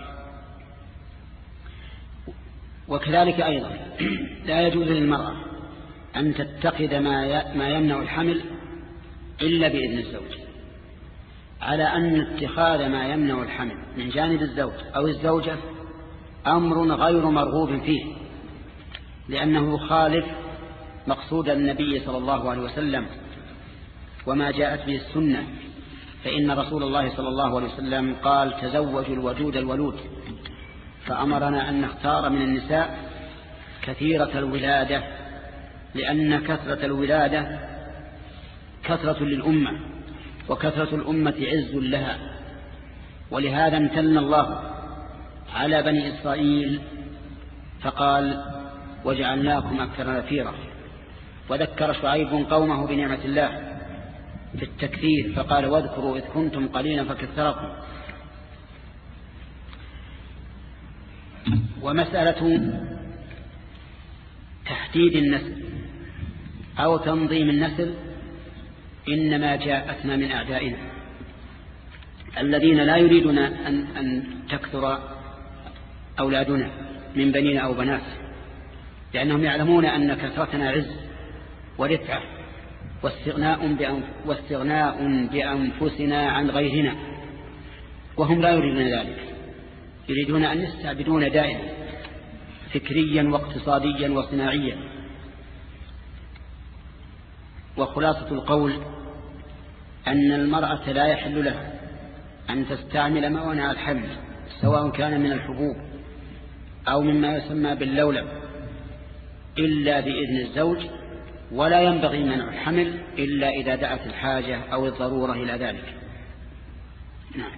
وكذلك أيضا لا يجوز للمرأة أن تتخذ ما يمنع الحمل إلا بإذن الزوج، على أن اتخاذ ما يمنع الحمل من جانب الزوج أو الزوجة أمر غير مرغوب فيه، لأنه يخالف مقصود النبي صلى الله عليه وسلم وما جاءت به السنة. فإن رسول الله صلى الله عليه وسلم قال: تزوجوا الودود الولود، فأمرنا أن نختار من النساء كثيرة الولادة، لأن كثرة الولادة كثرة للأمة، وكثرة الأمة عز لها. ولهذا امتن الله على بني إسرائيل فقال: وجعلناكم أكثر نفيرا. وذكر شعيب قومه بنعمة الله في التكثير فقال: واذكروا إذ كنتم قليلا فكثركم. ومسألة تحديد النسل أو تنظيم النسل إنما جاءتنا من أعدائنا الذين لا يريدون أن, أن تكثر أولادنا من بنين أو بنات، لأنهم يعلمون أن كثرتنا عز ورفعة واستغناء, واستغناء بأنفسنا عن غيرنا، وهم لا يريدون ذلك، يريدون أن يستعبدون دائما فكريا واقتصاديا وصناعيا. وخلاصة القول أن المرأة لا يحل لها أن تستعمل موانع الحمل، سواء كان من الحبوب أو مما يسمى باللولب، إلا بإذن الزوج، ولا ينبغي منع الحمل إلا إذا دعت الحاجة أو الضرورة إلى ذلك. نعم.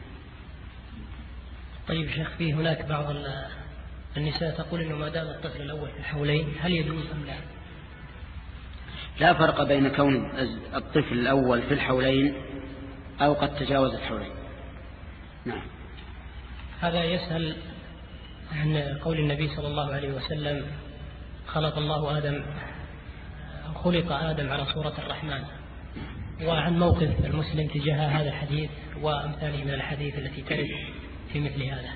طيب شيخ، في هناك بعض النساء تقول إنه ما دام الطفل الأول في الحولين هل يجوز أم لا؟ لا فرق بين كون الطفل الأول في الحولين أو قد تجاوز الحولين. نعم. هذا يسأل عن قول النبي صلى الله عليه وسلم: خلق الله آدم خلق آدم على صورة الرحمن، وعن موقف المسلم تجاه هذا الحديث وأمثاله من الحديث التي ترد في مثل هذا.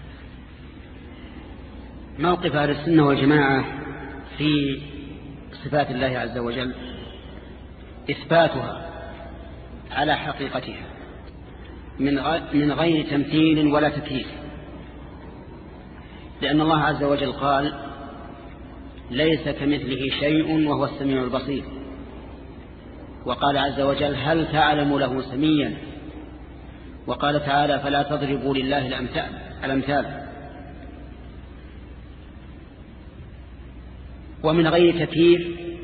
موقف أهل السنة والجماعة في صفات الله عز وجل إثباتها على حقيقتها من غير تمثيل ولا تكييف، لأن الله عز وجل قال: ليس كمثله شيء وهو السميع البصير. وقال عز وجل: هل تعلم له سميا. وقال تعالى: فلا تضربوا لله الأمثال الأمثال. ومن غير تكييف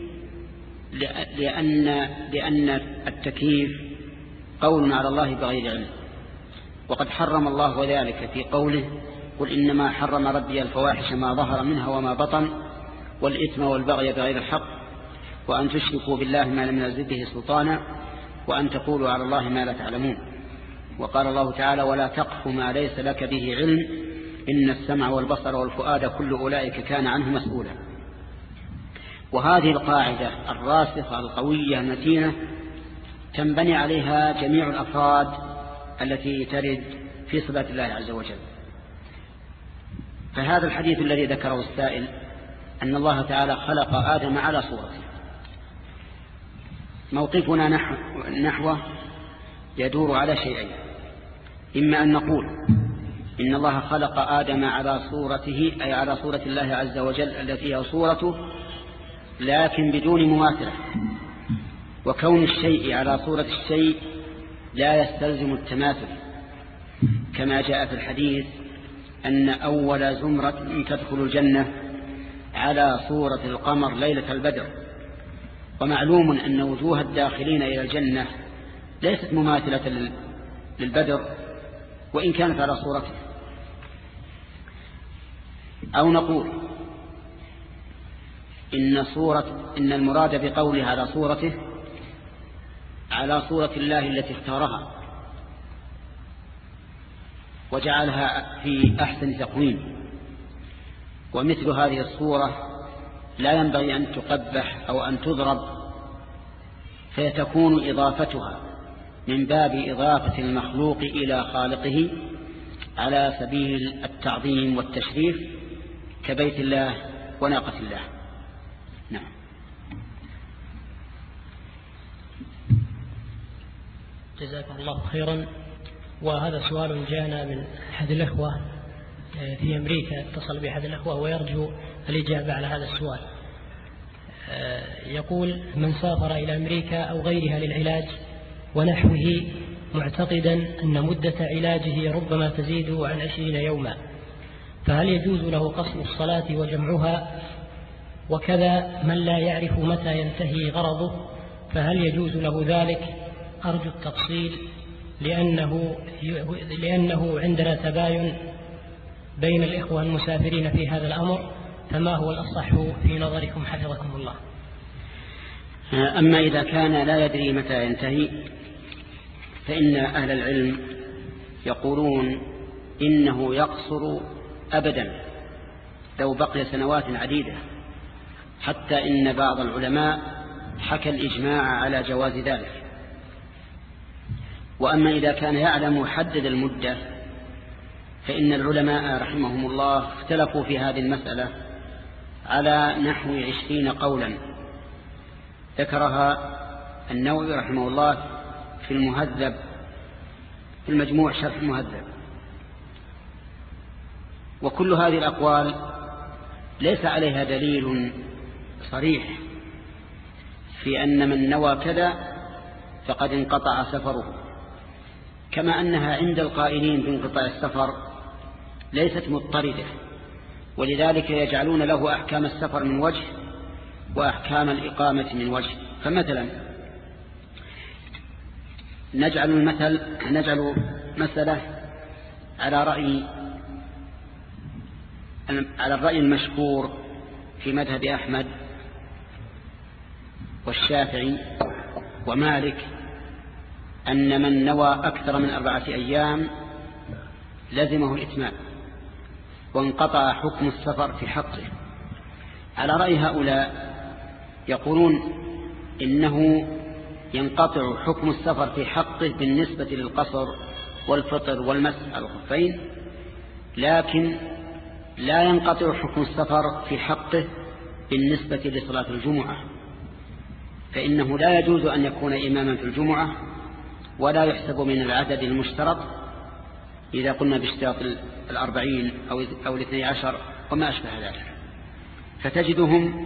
لأن, لأن التكييف قول على الله بغير علم، وقد حرم الله ذلك في قوله: قل إنما حرم ربي الفواحش ما ظهر منها وما بطن والإثم والبغي بغير الحق وأن تشركوا بالله ما لم ينزل به سلطانا وأن تقولوا على الله ما لا تعلمون. وقال الله تعالى: ولا تقف ما ليس لك به علم إن السمع والبصر والفؤاد كل أولئك كان عنه مسؤولا. وهذه القاعدة الراسخة القوية المتينة تنبني عليها جميع الأفراد التي ترد في صفات الله عز وجل. فهذا الحديث الذي ذكره السائل أن الله تعالى خلق آدم على صورته، موقفنا نحو نحوه يدور على شيئين: إما أن نقول إن الله خلق آدم على صورته، أي على صورة الله عز وجل التي هي صورته، لكن بدون مماثلة، وكون الشيء على صورة الشيء لا يستلزم التماثل، كما جاء في الحديث أن أول زمرة تدخل الجنة على صورة القمر ليلة البدر. ومعلوم أن وجوه الداخلين إلى الجنة ليست مماثلة للبدر وإن كانت على صورته. أو نقول إن صورة إن المراد بقوله على صورته على صورة الله التي اختارها، وجعلها في أحسن تقويم، ومثل هذه الصورة لا ينبغي أن تقبح أو أن تضرب، فيتكون إضافتها من باب إضافة المخلوق إلى خالقه على سبيل التعظيم والتشريف كبيت الله وناقة الله. نعم. جزاكم الله خيرا. وهذا سؤال جاءنا من أحد الأخوة في أمريكا، اتصل بأحد الأخوة ويرجو الإجابة على هذا السؤال. يقول: من سافر إلى أمريكا أو غيرها للعلاج ونحوه معتقدا أن مدة علاجه ربما تزيد عن عشرين يوما، فهل يجوز له قصر الصلاة وجمعها؟ وكذا من لا يعرف متى ينتهي غرضه، فهل يجوز له ذلك؟ أرجو التفصيل لأنه, لأنه عندنا تباين بين الإخوة المسافرين في هذا الأمر، فما هو الأصح في نظركم حفظكم الله؟ أما إذا كان لا يدري متى ينتهي فإن أهل العلم يقولون إنه يقصر أبدا لو بقي سنوات عديدة، حتى إن بعض العلماء حكى الإجماع على جواز ذلك. وأما إذا كان يعلم حدد المدة فإن العلماء رحمهم الله اختلفوا في هذه المسألة على نحو عشرين قولا، ذكرها النووي رحمه الله في المهذب، في المجموع شرح المهذب. وكل هذه الأقوال ليس عليها دليل صريح في أن من نوى كذا فقد انقطع سفره، كما أنها عند القائلين بانقطاع السفر ليست مضطردة، ولذلك يجعلون له أحكام السفر من وجه وأحكام الإقامة من وجه. فمثلا نجعل المثل نجعل مسألة على رأي على الرأي المشهور في مذهب أحمد والشافعي ومالك، أن من نوى أكثر من أربعة أيام لزمه الإتمام وانقطع حكم السفر في حقه. على رأي هؤلاء يقولون إنه ينقطع حكم السفر في حقه بالنسبة للقصر والفطر والمسح على الخفين، لكن لا ينقطع حكم السفر في حقه بالنسبة لصلاة الجمعة، فإنه لا يجوز أن يكون إماما في الجمعة ولا يحسب من العدد المشترط إذا قلنا باشتراط الأربعين أو, أو الاثني عشر وما أشبه ذلك، فتجدهم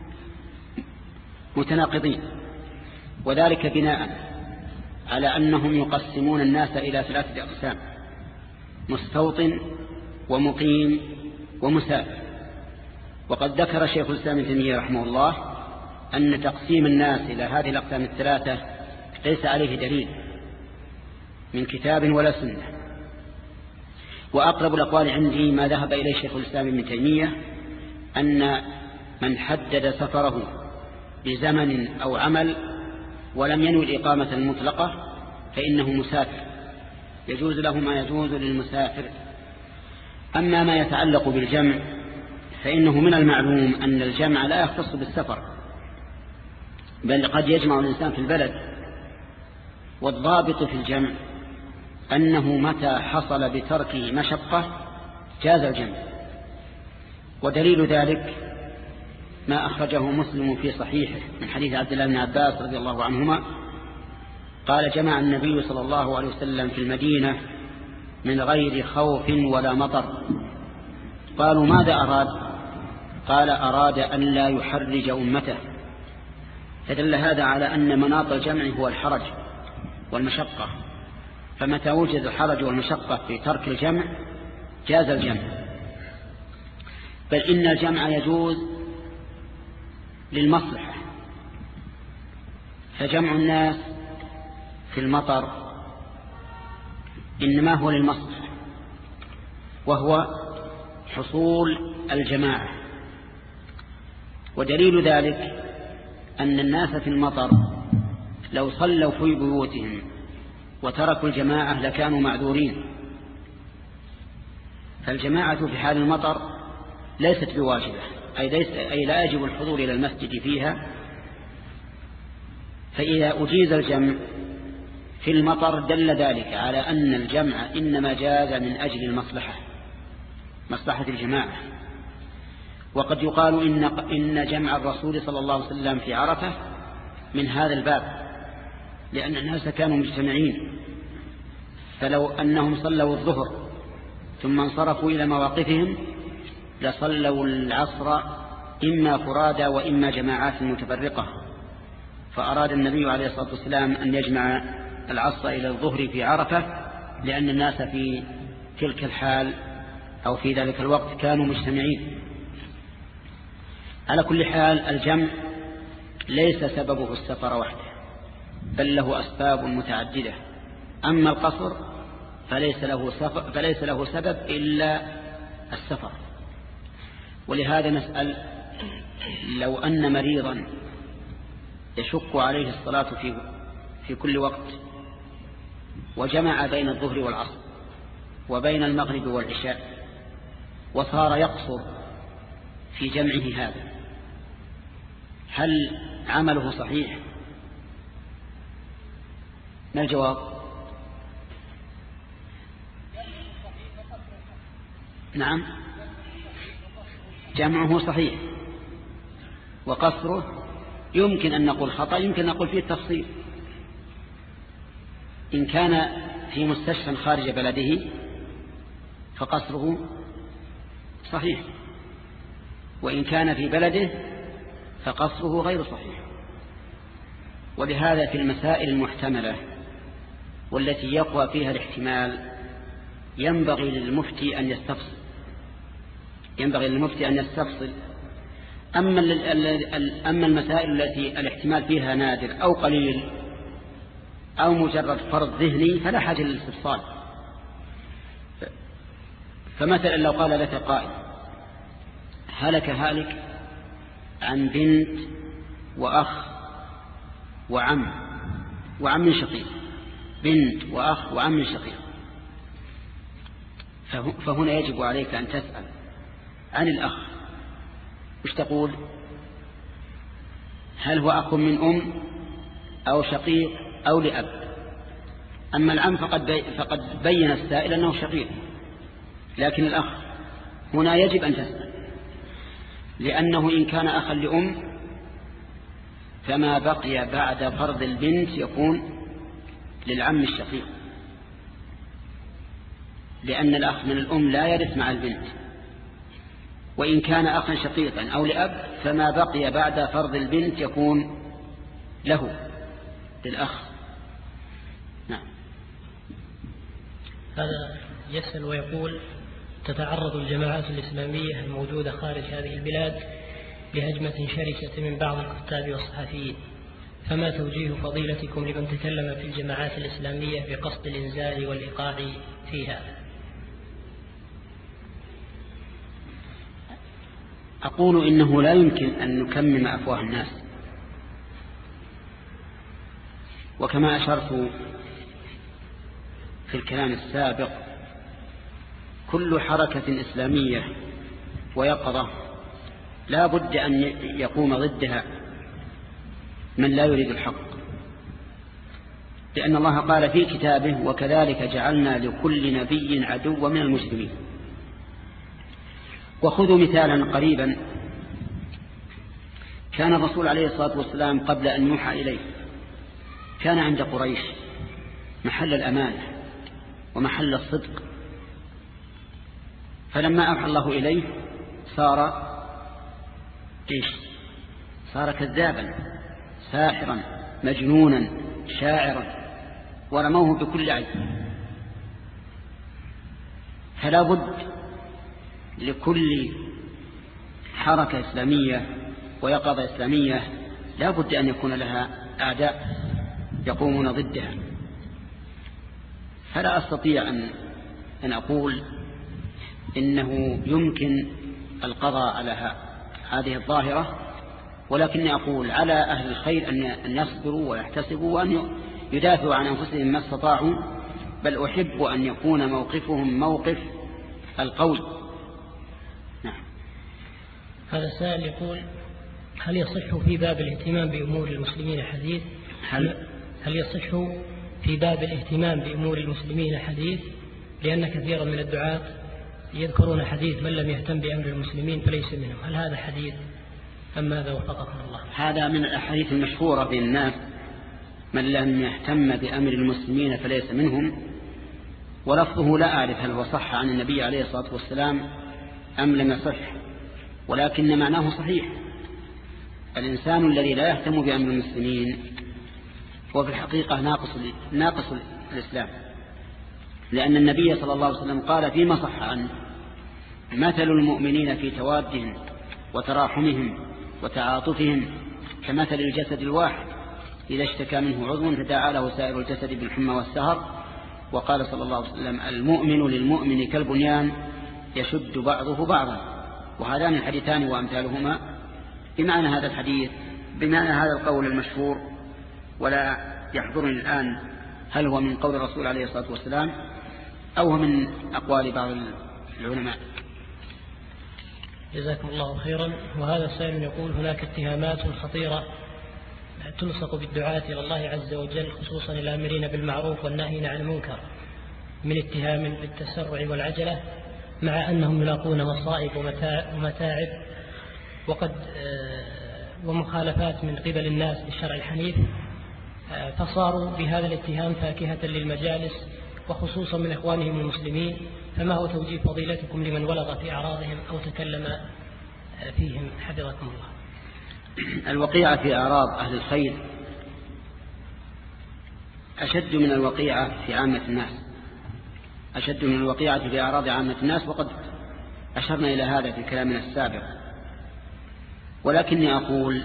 متناقضين، وذلك بناء على أنهم يقسمون الناس إلى ثلاثة أقسام: مستوطن ومقيم ومسافر. وقد ذكر شيخ الإسلام ابن تيمية رحمه الله أن تقسيم الناس إلى هذه الأقسام الثلاثة ليس عليه دليل من كتاب ولا سنة. وأقرب الأقوال عندي ما ذهب إليه شيخ الإسلام ابن تيمية، أن من حدد سفره بزمن أو عمل ولم ينوي الإقامة المطلقة فإنه مسافر، يجوز له ما يجوز للمسافر. أما ما يتعلق بالجمع فإنه من المعلوم أن الجمع لا يختص بالسفر، بل قد يجمع الإنسان في البلد، والضابط في الجمع أنه متى حصل بتركه مشقة جاز الجمع. ودليل ذلك ما أخرجه مسلم في صحيحه من حديث عبد الله بن عباس رضي الله عنهما قال: جمع النبي صلى الله عليه وسلم في المدينة من غير خوف ولا مطر. قالوا: ماذا أراد؟ قال: أراد أن لا يحرج أمته. فدل هذا على أن مناط الجمع هو الحرج والمشقة، فمتى وجد الحرج والمشقة في ترك الجمع جاز الجمع. بل إن الجمع يجوز للمصلحة، فجمع الناس في المطر إنما هو للمصلحة، وهو حصول الجماعة. ودليل ذلك أن الناس في المطر لو صلوا في بيوتهم وتركوا الجماعة لكانوا معذورين، فالجماعة في حال المطر ليست بواجبة، أي, ليس أي لا يجب الحضور إلى المسجد فيها. فإذا أجيز الجمع في المطر دل ذلك على أن الجمع إنما جاز من أجل المصلحة، مصلحة الجماعة. وقد يقال إن, إن جمع الرسول صلى الله عليه وسلم في عرفة من هذا الباب، لأن الناس كانوا مجتمعين، فلو أنهم صلوا الظهر ثم انصرفوا إلى مواقفهم لصلوا العصر إما فرادى وإما جماعات متفرقة. فأراد النبي عليه الصلاة والسلام أن يجمع العصر إلى الظهر في عرفة، لأن الناس في تلك الحال أو في ذلك الوقت كانوا مجتمعين. على كل حال الجمع ليس سببه السفر وحده، بل له أسباب متعددة. أما القصر فليس له, فليس له سبب إلا السفر. ولهذا نسأل: لو أن مريضا يشق عليه الصلاة في, في كل وقت وجمع بين الظهر والعصر وبين المغرب والعشاء وصار يقصر في جمعه هذا، هل عمله صحيح؟ ما الجواب؟ نعم، جمعه صحيح، وقصره يمكن أن نقول خطأ، يمكن أن نقول فيه التفصيل. إن كان في مستشفى خارج بلده فقصره صحيح، وإن كان في بلده فقصره غير صحيح. ولهذا في المسائل المحتملة والتي يقوى فيها الاحتمال ينبغي للمفتي أن يستفصل ينبغي للمفتي أن يستفصل أما أما المسائل التي الاحتمال فيها نادر أو قليل أو مجرد فرض ذهني فلا حاجة للاستفصال. فمثلا لو قال لك قائل: هلك هالك عن بنت وأخ وعم وعم شقيق، بنت وأخ وعم شقيق، فهنا يجب عليك أن تسأل عن الأخ. وش تقول؟ هل هو أخ من أم أو شقيق أو لأب؟ أما العم فقد, بي فقد بين السائل أنه شقيق، لكن الأخ هنا يجب أن تسأل، لأنه إن كان أخا لأم فما بقي بعد فرض البنت يكون للعم الشقيق، لأن الأخ من الأم لا يرث مع البنت. وإن كان أخا شقيقا أو لأب فما بقي بعد فرض البنت يكون له، للأخ. نعم. هذا يسأل ويقول: تتعرض الجماعات الإسلامية الموجودة خارج هذه البلاد لهجمة شرسة من بعض الكتاب والصحفيين، فما توجيه فضيلتكم لمن تكلم في الجماعات الإسلامية بقصد الإنزال والإيقاع فيها؟ أقول إنه لا يمكن أن نكمم أفواه الناس، وكما أشرت في الكلام السابق كل حركة إسلامية ويقظة لا بد أن يقوم ضدها من لا يريد الحق، لأن الله قال في كتابه: وكذلك جعلنا لكل نبي عدوا من المجرمين. وخذوا مثالا قريبا: كان الرسول عليه الصلاة والسلام قبل أن يوحى إليه كان عند قريش محل الأمانة ومحل الصدق، فلما أوحى الله إليه صار إيش؟ صار كذابا ساحرا مجنونا شاعرا، ورموه بكل عيب. فلا بد لكل حركة إسلامية ويقظة إسلامية لا بد أن يكون لها أعداء يقومون ضدها. فلا أستطيع أن أن أقول إنه يمكن القضاء على هذه الظاهرة، ولكني أقول على أهل الخير أن يصبروا ويحتسبوا وأن يدافعوا عن أنفسهم ما استطاعوا، بل أحب أن يكون موقفهم موقف القول. نعم. هذا السائل يقول: هل يصح في باب الاهتمام بأمور المسلمين حديث هل, هل يصح في باب الاهتمام بأمور المسلمين حديث لأن كثيرا من الدعاة يذكرون حديث من لم يهتم بأمر المسلمين فليس منهم؟ هل هذا حديث أم ماذا وفقكم الله؟ هذا من الأحاديث المشهورة بين الناس: من لم يهتم بأمر المسلمين فليس منهم. ولفظه لا أعرف هل هو صح عن النبي عليه الصلاة والسلام أم لم يصح، ولكن معناه صحيح. الإنسان الذي لا يهتم بأمر المسلمين هو في الحقيقة ناقص ناقص الإسلام، لأن النبي صلى الله عليه وسلم قال فيما صح عنه: مثل المؤمنين في توادهم وتراحمهم وتعاطفهم كمثل الجسد الواحد إذا اشتكى منه عضو تداعى له سائر الجسد بالحمى والسهر. وقال صلى الله عليه وسلم: المؤمن للمؤمن كالبنيان يشد بعضه بعضا. وهذان الحديثان وأمثالهما بمعنى هذا الحديث، بمعنى هذا القول المشهور. ولا يحضرني الآن هل هو من قول الرسول عليه الصلاة والسلام أو هو من أقوال بعض العلماء. جزاكم الله خيرا. وهذا السائل يقول: هناك اتهامات خطيرة تلصق بالدعاة إلى الله عز وجل، خصوصا الآمرين بالمعروف والناهين عن المنكر، من اتهام بالتسرع والعجلة، مع أنهم يلاقون مصائب ومتاعب وقد ومخالفات من قبل الناس للشرع الحنيف، فصاروا بهذا الاتهام فاكهة للمجالس وخصوصا من إخوانهم المسلمين. فما هو توجيه فضيلتكم لمن ولغ في أعراضهم أو تكلم فيهم حفظكم الله؟ الوقيعة في أعراض أهل الخير أشد من الوقيعة في عامة الناس، أشد من الوقيعة في أعراض عامة الناس، وقد أشرنا إلى هذا في كلامنا السابق. ولكني أقول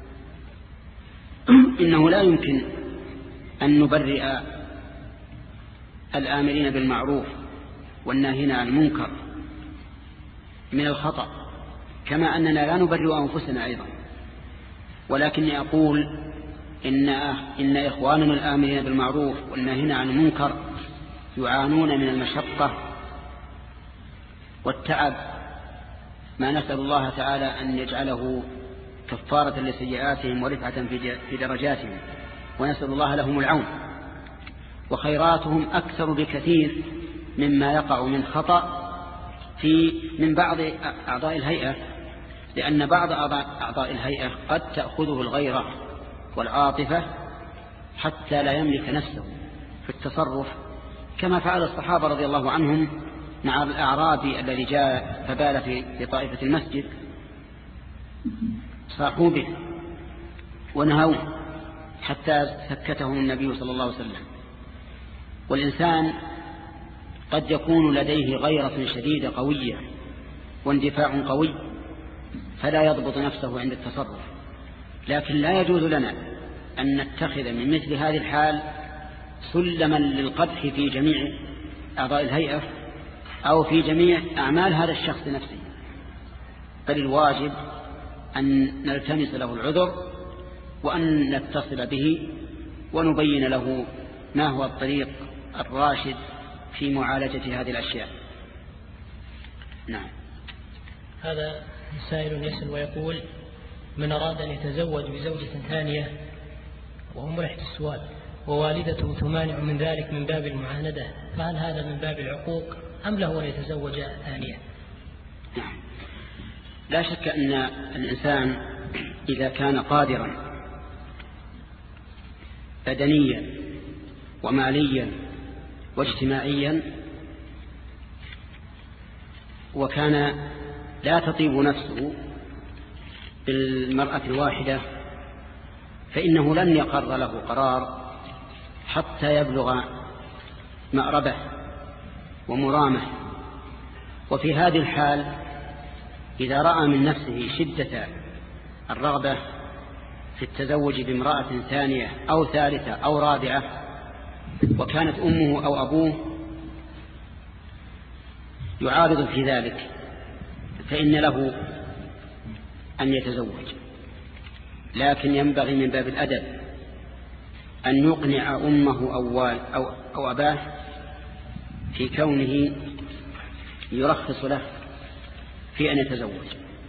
إنه لا يمكن أن نبرئ الآمرين بالمعروف والناهين عن المنكر من الخطأ، كما أننا لا نبرئ أنفسنا أيضا. ولكني أقول إن, إن إخواننا الآمرين بالمعروف والناهين عن المنكر يعانون من المشقة والتعب، ما نسأل الله تعالى أن يجعله كفارة لسيئاتهم ورفعة في درجاتهم، ونسأل الله لهم العون. وخيراتهم أكثر بكثير مما يقع من خطأ في من بعض أعضاء الهيئة، لأن بعض أعضاء الهيئة قد تأخذه الغيرة والعاطفة حتى لا يملك نفسه في التصرف، كما فعل الصحابة رضي الله عنهم مع الأعرابي الذي جاء فبال في طائفة المسجد، صاحوا به ونهوه حتى سكتهم النبي صلى الله عليه وسلم. والإنسان قد يكون لديه غيرة شديدة قوية واندفاع قوي فلا يضبط نفسه عند التصرف، لكن لا يجوز لنا أن نتخذ من مثل هذه الحال سلما للقدح في جميع أعضاء الهيئة أو في جميع أعمال هذا الشخص نفسه، بل الواجب أن نلتمس له العذر وأن نتصل به ونبين له ما هو الطريق الراشد في معالجة هذه الأشياء. نعم. هذا سائل يسأل ويقول: من أراد أن يتزوج بزوجة ثانية وهو ملحد السؤال ووالدته تمانع من ذلك من باب المعاندة، فهل هذا من باب العقوق أم له أن يتزوج ثانية؟ نعم. لا شك أن الإنسان إذا كان قادرا بدنيا وماليا واجتماعيا وكان لا تطيب نفسه بالمرأة الواحدة فإنه لن يقر له قرار حتى يبلغ مأربه ومرامه. وفي هذه الحال إذا رأى من نفسه شدة الرغبة في التزوج بامرأة ثانية أو ثالثة أو رابعة وكانت أمه أو أبوه يعارض في ذلك، فإن له أن يتزوج، لكن ينبغي من باب الأدب أن يقنع أمه أو, أو, أو أباه في كونه يرخص له في أن يتزوج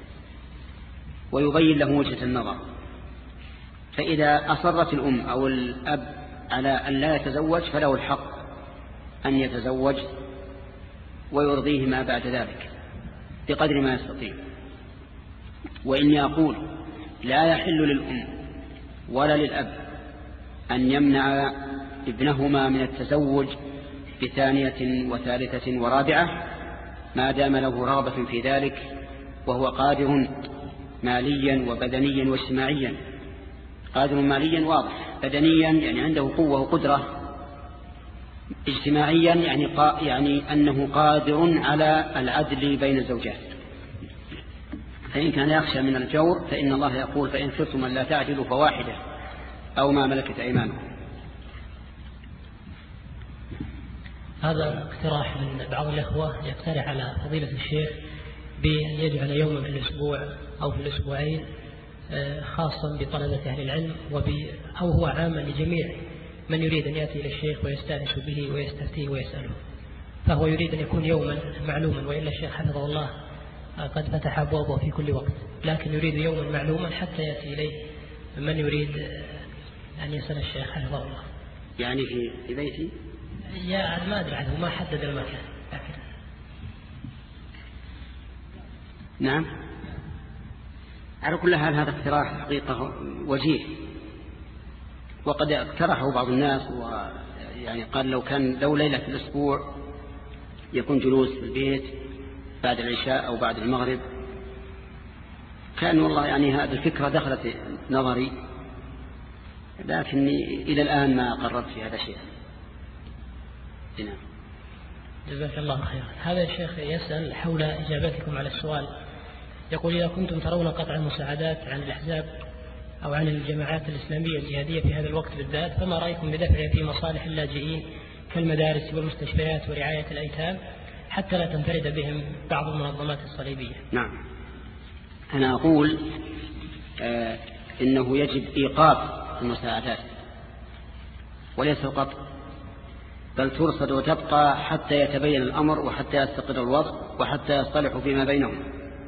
ويبين له وجهة النظر. فإذا أصرت الأم أو الأب على أن لا يتزوج فله الحق أن يتزوج ويرضيه ما بعد ذلك بقدر ما يستطيع. وإني أقول لا يحل للأم ولا للأب أن يمنع ابنهما من التزوج بثانية وثالثة ورابعة ما دام له رغبة في ذلك وهو قادر ماليا وبدنيا واجتماعيا. قادر ماليا واضح، بدنيا يعني عنده قوة وقدرة، اجتماعيا يعني, قا يعني أنه قادر على العدل بين الزوجات. فإن كان يخشى من الجور فإن الله يقول فإن خفتم أن لا تعدلوا فواحدة أو ما ملكت أيمانكم. هذا اقتراح من بعض الأخوة يقترح على فضيلة الشيخ بأن يجعل يوما في الأسبوع أو في الأسبوعين خاصا بطلبة أهل العلم أو هو عاما لجميع من يريد أن يأتي إلى الشيخ ويستأنس به ويستفتيه ويسأله. فهو يريد أن يكون يوما معلوما، وإلا الشيخ حفظه الله قد فتح أبوابه في كل وقت، لكن يريد يوما معلوما حتى يأتي إليه من يريد أن يسأل الشيخ حفظه الله. يعني في بيتي؟ يا ما أدري عنه، ما حدد المكان. لكن نعم، على كل حال هذا اقتراح حقيقة وجيه، وقد اقترحه بعض الناس ويعني قال لو كان لو ليلة في الأسبوع يكون جلوس في البيت بعد العشاء أو بعد المغرب. كان والله يعني هذه الفكرة دخلت نظري، لكني إلى الآن ما قررت في هذا الشيء. نعم. جزاك الله خيرا. هذا الشيخ يسأل حول إجابتكم على السؤال، يقول إذا كنتم ترون قطع المساعدات عن الأحزاب أو عن الجماعات الإسلامية الجهادية في هذا الوقت بالذات، فما رأيكم بدفعها في مصالح اللاجئين كالمدارس والمستشفيات ورعاية الأيتام حتى لا تنفرد بهم بعض المنظمات الصليبية؟ نعم، أنا أقول آه إنه يجب إيقاف المساعدات وليس القطع، بل ترصد وتبقى حتى يتبين الأمر وحتى يستقر الوضع وحتى يصطلحوا فيما بينهم،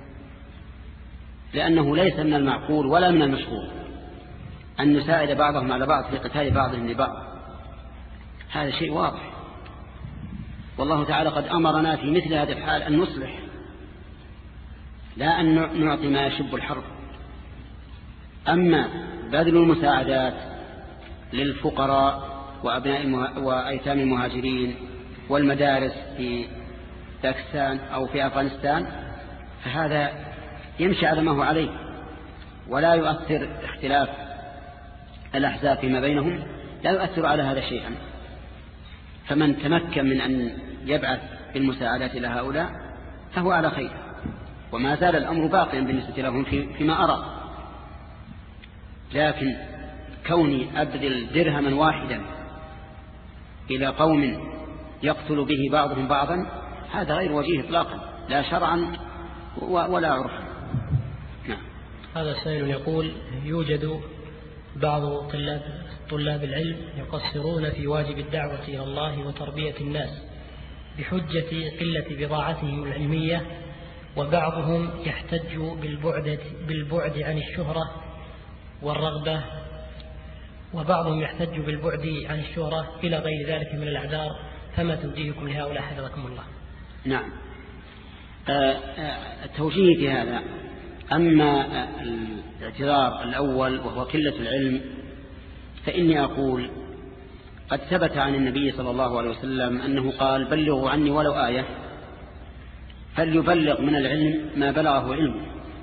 لأنه ليس من المعقول ولا من المشهور أن نساعد بعضهم على بعض في قتال بعضهم لبعض. هذا شيء واضح، والله تعالى قد أمرنا في مثل هذه الحال أن نصلح، لا أن نعطي ما يشب الحرب. أما بذل المساعدات للفقراء وأبناء المه... وأيتام المهاجرين والمدارس في باكستان أو في أفغانستان فهذا يمشي على ما هو عليه ولا يؤثر اختلاف الأحزاب فيما بينهم، لا يؤثر على هذا شيئا. فمن تمكن من أن يبعث بالمساعدات إلى هؤلاء فهو على خير، وما زال الأمر باقيا بالنسبة لهم في... فيما أرى. لكن كوني أبذل درهما واحدا إلى قوم يقتل به بعضهم بعضا هذا غير وجيه إطلاقا، لا شرعا ولا عرفا. نعم. هذا سائل يقول يوجد بعض طلاب, طلاب العلم يقصرون في واجب الدعوة إلى الله وتربية الناس بحجة قلة بضاعتهم العلمية، وبعضهم يحتج بالبعد, بالبعد عن الشهرة والرغبة وبعضهم يحتج بالبعد عن الشهرة إلى غير ذلك من الأعذار، فما توجيهكم لهؤلاء حفظكم الله؟ نعم، التوجيه في هذا، أما الاعتذار الأول وهو قلة العلم فإني أقول قد ثبت عن النبي صلى الله عليه وسلم أنه قال بلغوا عني ولو آية، فليبلغ من العلم ما بلغه علمه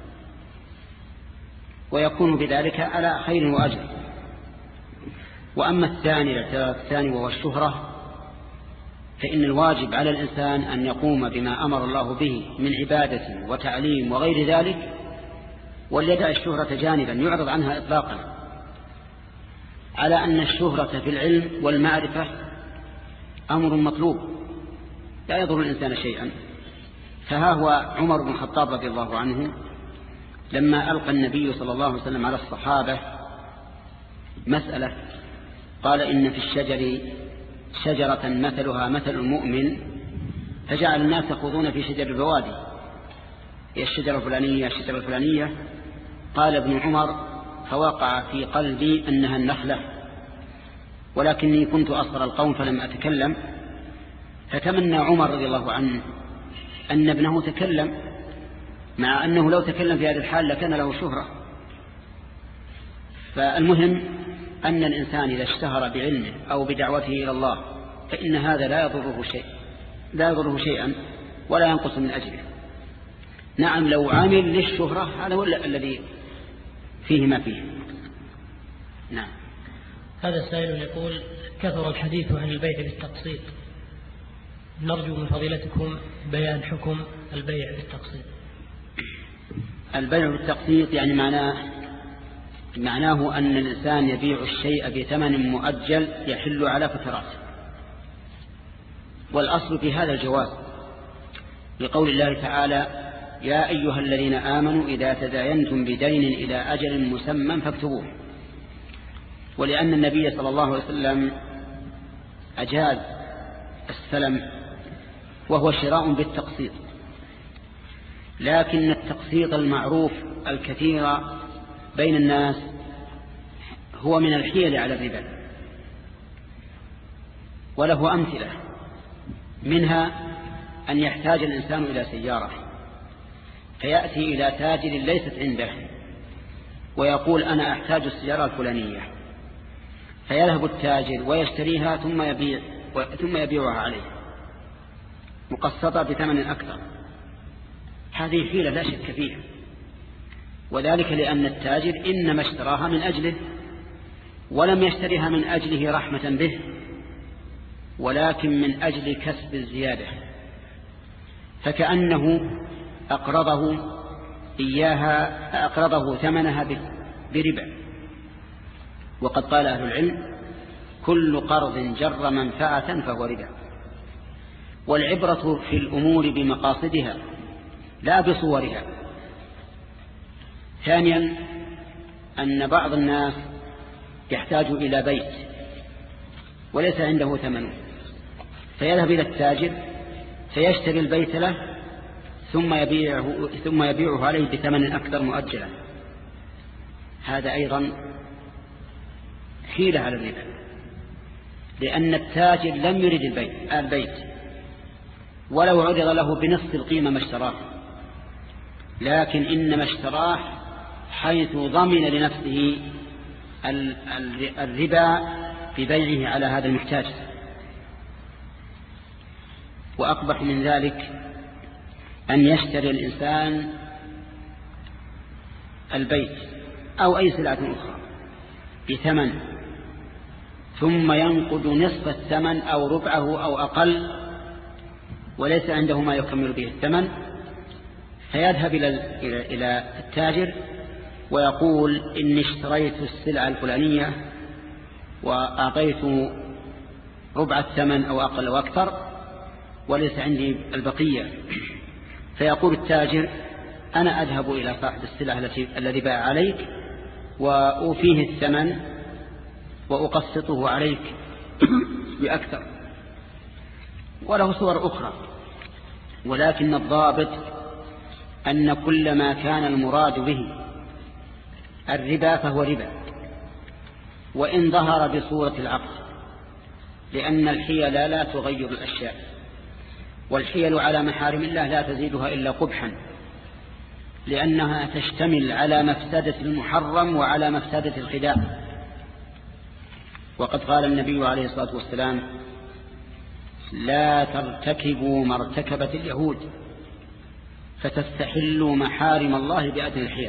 ويكون بذلك على خير وأجر. وأما الثاني الاعتراض الثاني وهو الشهرة فإن الواجب على الإنسان أن يقوم بما أمر الله به من عبادة وتعليم وغير ذلك، وليدع الشهرة جانبا يعرض عنها إطلاقا، على أن الشهرة في العلم والمعرفة أمر مطلوب لا يضر الإنسان شيئا. فها هو عمر بن الخطاب رضي الله عنه لما ألقى النبي صلى الله عليه وسلم على الصحابة مسألة قال إن في الشجر شجرة مثلها مثل المؤمن فجعل الناس يخوضون في شجر البوادي، هي الشجرة الفلانية الشجرة الفلانية. قال ابن عمر: فوقع في قلبي أنها النخلة، ولكني كنت أصغر القوم فلم أتكلم. فتمنى عمر رضي الله عنه أن ابنه تكلم، مع أنه لو تكلم في هذه الحال لكان له شهرة. فالمهم أن الإنسان إذا اشتهر بعلمه أو بدعوته إلى الله فإن هذا لا يضره شيء لا يضره شيئا ولا ينقص من أجله. نعم لو عامل للشهرة هذا هو الذي فيه ما فيه. نعم. هذا سائل يقول: كثر الحديث عن البيع بالتقسيط، نرجو من فضيلتكم بيان حكم البيع بالتقسيط. البيع بالتقسيط يعني معناه معناه أن الإنسان يبيع الشيء بثمن مؤجل يحل على فترات، والأصل في هذا الجواز لقول الله تعالى: يا أيها الذين آمنوا إذا تداينتم بدين إلى أجل مسمى فاكتبوه. ولأن النبي صلى الله عليه وسلم أجاز السلم وهو شراء بالتقسيط، لكن التقسيط المعروف الكثير بين الناس هو من الحيل على الربا، وله أمثلة، منها أن يحتاج الإنسان إلى سيارة فيأتي إلى تاجر ليست عنده ويقول: أنا أحتاج السيارة الفلانية، فيذهب التاجر ويشتريها ثم يبيع ثم يبيعها عليه مقسطة بثمن أكثر. هذه حيلة لا شك فيها، وذلك لأن التاجر إنما اشتراها من أجله ولم يشتريها من أجله رحمة به، ولكن من أجل كسب الزيادة، فكأنه أقرضه إياها أقرضه ثمنها بربا. وقد قال أهل العلم: كل قرض جر منفعة فهو ربا. والعبرة في الأمور بمقاصدها لا بصورها. ثانيا أن بعض الناس يحتاج إلى بيت وليس عنده ثمنه، فيذهب إلى التاجر فيشتري البيت له ثم يبيعه, ثم يبيعه عليه بثمن أكثر مؤجلا. هذا أيضا حيلة على الربا، لأن التاجر لم يرد البيت, البيت ولو عرض له بنصف القيمة ما اشتراه، لكن إنما اشتراه حيث ضمن لنفسه الربا ببيعه على هذا المحتاج. وأقبح من ذلك أن يشتري الإنسان البيت أو أي سلعة أخرى بثمن ثم ينقض نصف الثمن أو ربعه أو أقل وليس عنده ما يكمل به الثمن، فيذهب إلى التاجر ويقول: إني اشتريت السلعة الفلانية وأعطيت ربع الثمن أو أقل أو أكثر وليس عندي البقية. فيقول التاجر: أنا أذهب إلى صاحب السلعة التي الذي باع عليك وأوفيه الثمن وأقسطه عليك بأكثر. وله صور أخرى، ولكن الضابط أن كل ما كان المراد به الربا فهو ربا وإن ظهر بصورة العقد، لأن الحيل لا تغير الأشياء، والحيل على محارم الله لا تزيدها إلا قبحا، لأنها تشتمل على مفسدة المحرم وعلى مفسدة الخداع. وقد قال النبي عليه الصلاة والسلام: لا ترتكبوا ما ارتكبت اليهود فتستحلوا محارم الله بأدنى الحيل.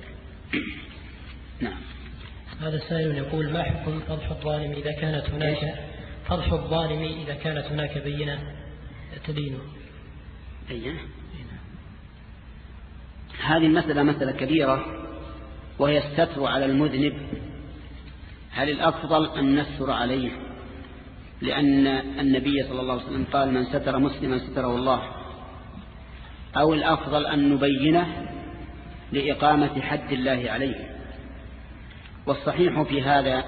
نعم. هذا السائل يقول: ما حكم فضح الظالم إذا كانت هناك فضح الظالم إذا كانت هناك بينة تدينه؟ أيه؟ هذه المسألة مسألة كبيرة، وهي الستر على المذنب. هل الأفضل أن نستر عليه؟ لأن النبي صلى الله عليه وسلم قال: من ستر مسلما ستره الله. أو الأفضل أن نبينه لإقامة حد الله عليه؟ والصحيح في هذا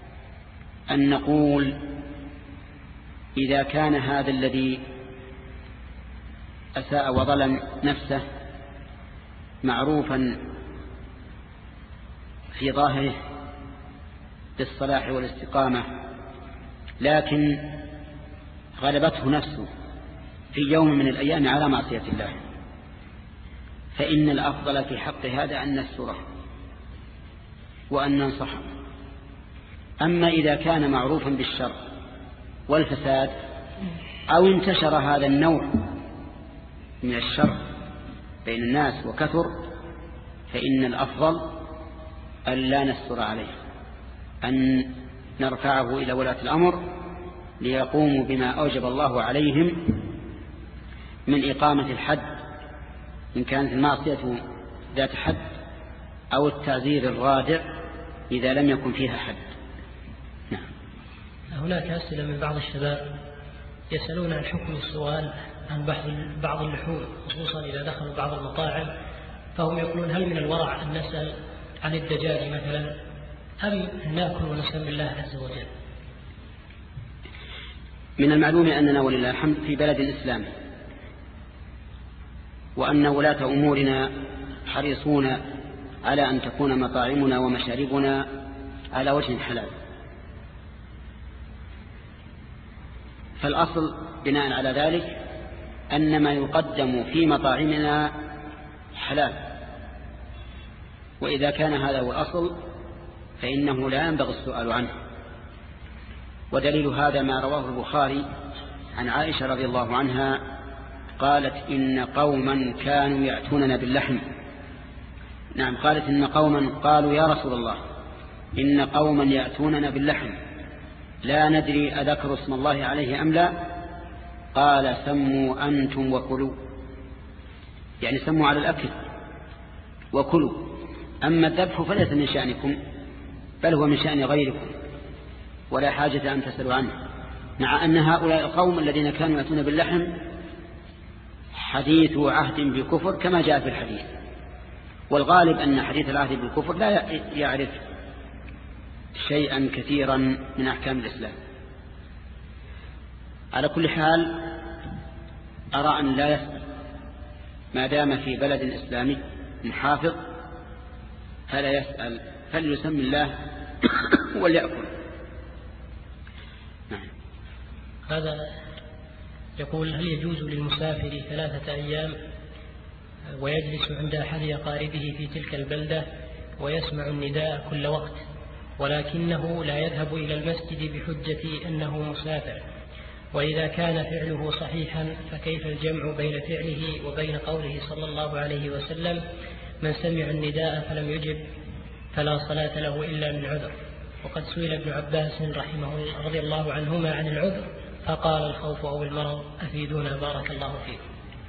أن نقول: إذا كان هذا الذي أساء وظلم نفسه معروفا في ظاهره بالصلاح والاستقامة، لكن غلبته نفسه في يوم من الأيام على معصية الله، فإن الأفضل في حق هذا أن نستره وأن ننصحه. أما إذا كان معروفا بالشر والفساد أو انتشر هذا النوع من الشر بين الناس وكثر، فإن الأفضل أن لا نستر عليه، أن نرفعه إلى ولاة الأمر ليقوموا بما أوجب الله عليهم من إقامة الحد إن كانت المعصية ذات حد، أو التعزير الرادع إذا لم يكن فيها حد. نعم. هناك أسئلة من بعض الشباب يسألون عن حكم السؤال عن بعض اللحوم، خصوصا إذا دخلوا بعض المطاعم، فهم يقولون هل من الورع أن نسأل عن الدجاج مثلا أم نأكل ونسمي الله عز وجل؟ من المعلوم أننا ولله الحمد في بلد الإسلام، وأن ولاة أمورنا حريصون على أن تكون مطاعمنا ومشاربنا على وجه حلال، فالأصل بناء على ذلك أن ما يقدم في مطاعمنا حلال، وإذا كان هذا هو الأصل فإنه لا ينبغي السؤال عنه. ودليل هذا ما رواه البخاري عن عائشة رضي الله عنها قالت إن قوما كانوا يأتوننا باللحم. نعم، قالت إن قوما قالوا يا رسول الله إن قوما يأتوننا باللحم لا ندري أذكر اسم الله عليه أم لا، قال سموا أنتم وكلوا، يعني سموا على الأكل وكلوا، أما الذبح فليس من شأنكم بل هو من شأن غيركم ولا حاجة أن تسألوا عنه، مع أن هؤلاء القوم الذين كانوا يأتون باللحم حديث عهد بالكفر كما جاء في الحديث، والغالب أن حديث العهد بالكفر لا يعرف شيئا كثيرا من أحكام الإسلام. على كل حال أرى أن لا يسأل ما دام في بلد إسلامي محافظ، فلا يسأل، فليسمي الله وليأكل. نعم. هذا يقول هل يجوز للمسافر ثلاثة أيام ويجلس عند أحد أقاربه في تلك البلدة ويسمع النداء كل وقت، ولكنه لا يذهب إلى المسجد بحجة أنه مسافر، وإذا كان فعله صحيحا فكيف الجمع بين فعله وبين قوله صلى الله عليه وسلم من سمع النداء فلم يجب فلا صلاة له إلا من عذر؟ وقد سئل ابن عباس رحمه الله رضي الله عنهما عن العذر فقال الخوف أو المرض، أفيدونا بارك الله فيكم.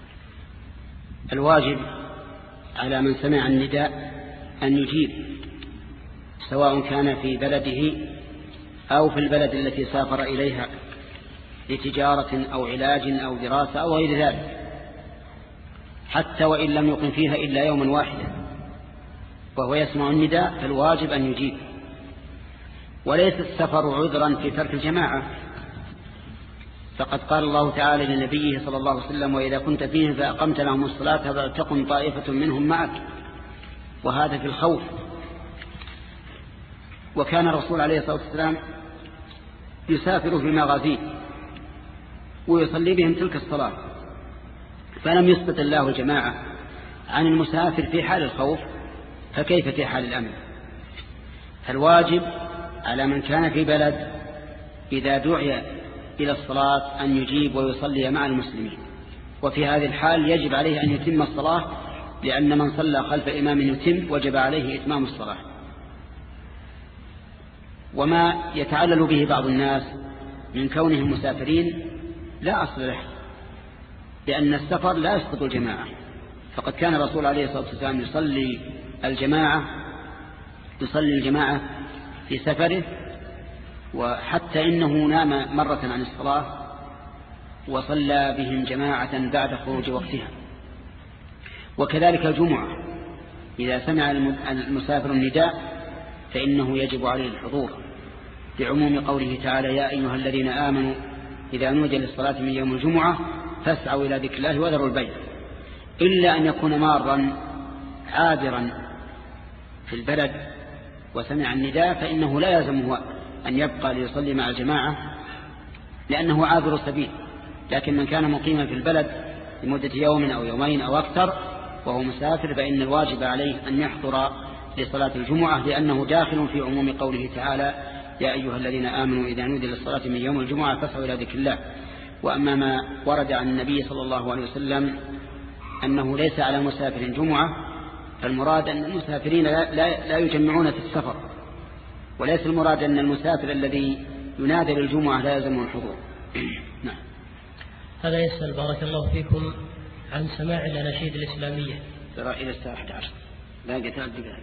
الواجب على من سمع النداء أن يجيب، سواء كان في بلده أو في البلد التي سافر إليها لتجارة أو علاج أو دراسة أو غير ذلك، حتى وإن لم يقم فيها إلا يوما واحدا وهو يسمع النداء فالواجب أن يجيب. وليس السفر عذرا في ترك الجماعة، فقد قال الله تعالى لنبيه صلى الله عليه وسلم وإذا كنت فيهم فأقمت لهم الصلاة فلتقم طائفة منهم معك، وهذا في الخوف. وكان الرسول عليه الصلاة والسلام يسافر في مغازيه ويصلي بهم تلك الصلاة، فلم يثبت الله الجماعة عن المسافر في حال الخوف، فكيف في حال الأمن؟ فالواجب على من كان في بلد إذا دعي إلى الصلاة أن يجيب ويصلي مع المسلمين، وفي هذه الحال يجب عليه أن يتم الصلاة، لأن من صلى خلف إمام يتم وجب عليه إتمام الصلاة. وما يتعلل به بعض الناس من كونهم مسافرين لا أصل له، لأن السفر لا يسقط الجماعة، فقد كان الرسول عليه الصلاة والسلام يصلي الجماعة يصلي الجماعة في سفره، وحتى إنه نام مرة عن الصلاة وصلى بهم جماعة بعد خروج وقتها. وكذلك الجمعة إذا سمع المسافر النداء فإنه يجب عليه الحضور، بعموم قوله تعالى يا أيها الذين آمنوا إذا نودي للصلاة من يوم الجمعة فاسعوا إلى ذكر الله وذروا البيع، إلا أن يكون مارا عابرا في البلد وسمع النداء فإنه لا يلزمه أن يبقى ليصلي مع الجماعة لأنه عابر سبيل. لكن من كان مقيما في البلد لمدة يوم أو يومين أو أكثر وهو مسافر فإن الواجب عليه أن يحضر لصلاة الجمعة، لأنه داخل في عموم قوله تعالى يا أيها الذين آمنوا إذا نودي للصلاة من يوم الجمعة فاسعوا إلى ذكر الله. وأما ما ورد عن النبي صلى الله عليه وسلم أنه ليس على مسافر جمعة، فالمراد أن المسافرين لا, لا, لا يجمعون في السفر، وليس المراد أن المسافر الذي ينادى للجمعة لا يلزمه الحضور. نعم. هذا يسأل بارك الله فيكم عن سماع الأناشيد الإسلامية. ترى إلى الساعة أحد عشر باقي ثلاث دقائق.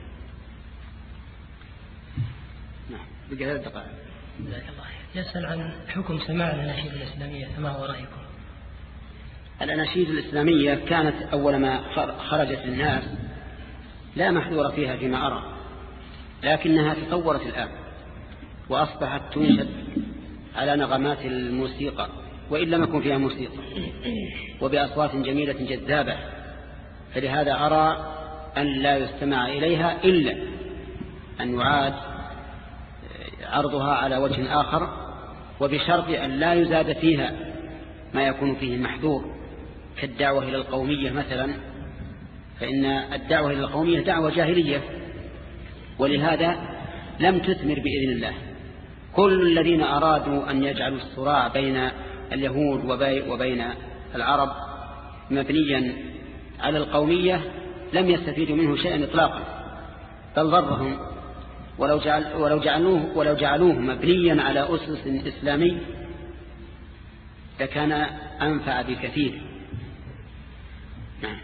نعم بقي ثلاث دقائق. جزاك الله خير. يسأل عن حكم سماع الأناشيد الإسلامية، فما هو رأيكم؟ الأناشيد الإسلامية كانت أول ما خرجت للناس لا محذور فيها فيما أرى، لكنها تطورت الآن وأصبحت تنشد على نغمات الموسيقى وإن لم يكن فيها موسيقى وبأصوات جميلة جذابة، فلهذا أرى أن لا يستمع إليها إلا أن يعاد عرضها على وجه آخر، وبشرط أن لا يزاد فيها ما يكون فيه محذور كالدعوة إلى القومية مثلا، فإن الدعوة إلى القومية دعوة جاهلية ولهذا لم تثمر بإذن الله. كل الذين أرادوا أن يجعلوا الصراع بين اليهود وبين العرب مبنيا على القومية لم يستفيدوا منه شيئا إطلاقا، بل ضرهم. ولو, جعل ولو, جعلوه ولو جعلوه مبنيا على أسس إسلامي لكان أنفع بكثير. نعم.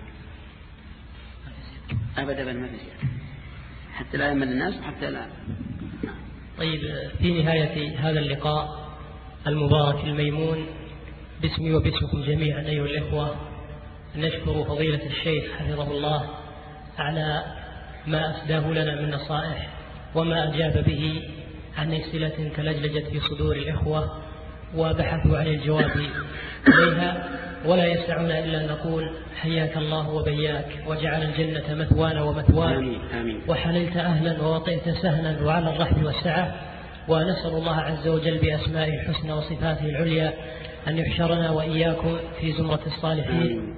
أبدا بل ما في حتى لا يمل الناس حتى لا. نعم. طيب، في نهاية هذا اللقاء المبارك الميمون باسمي وباسمكم جميعا أيها الإخوة نشكر فضيلة الشيخ حفظه الله على ما أسداه لنا من نصائح وما أجاب به عن أسئلة تلجلجت في صدور الإخوة وبحثوا عن الجواب إليها، ولا يسعنا إلا أن نقول حياك الله وبياك وجعل الجنة مثوانا ومثواك، وحللت أهلا ووطئت سهلا وعلى الرحم والسعة. ونسأل الله عز وجل بأسمائه الحسنى وصفاته العليا أن يحشرنا وإياكم في زمرة الصالحين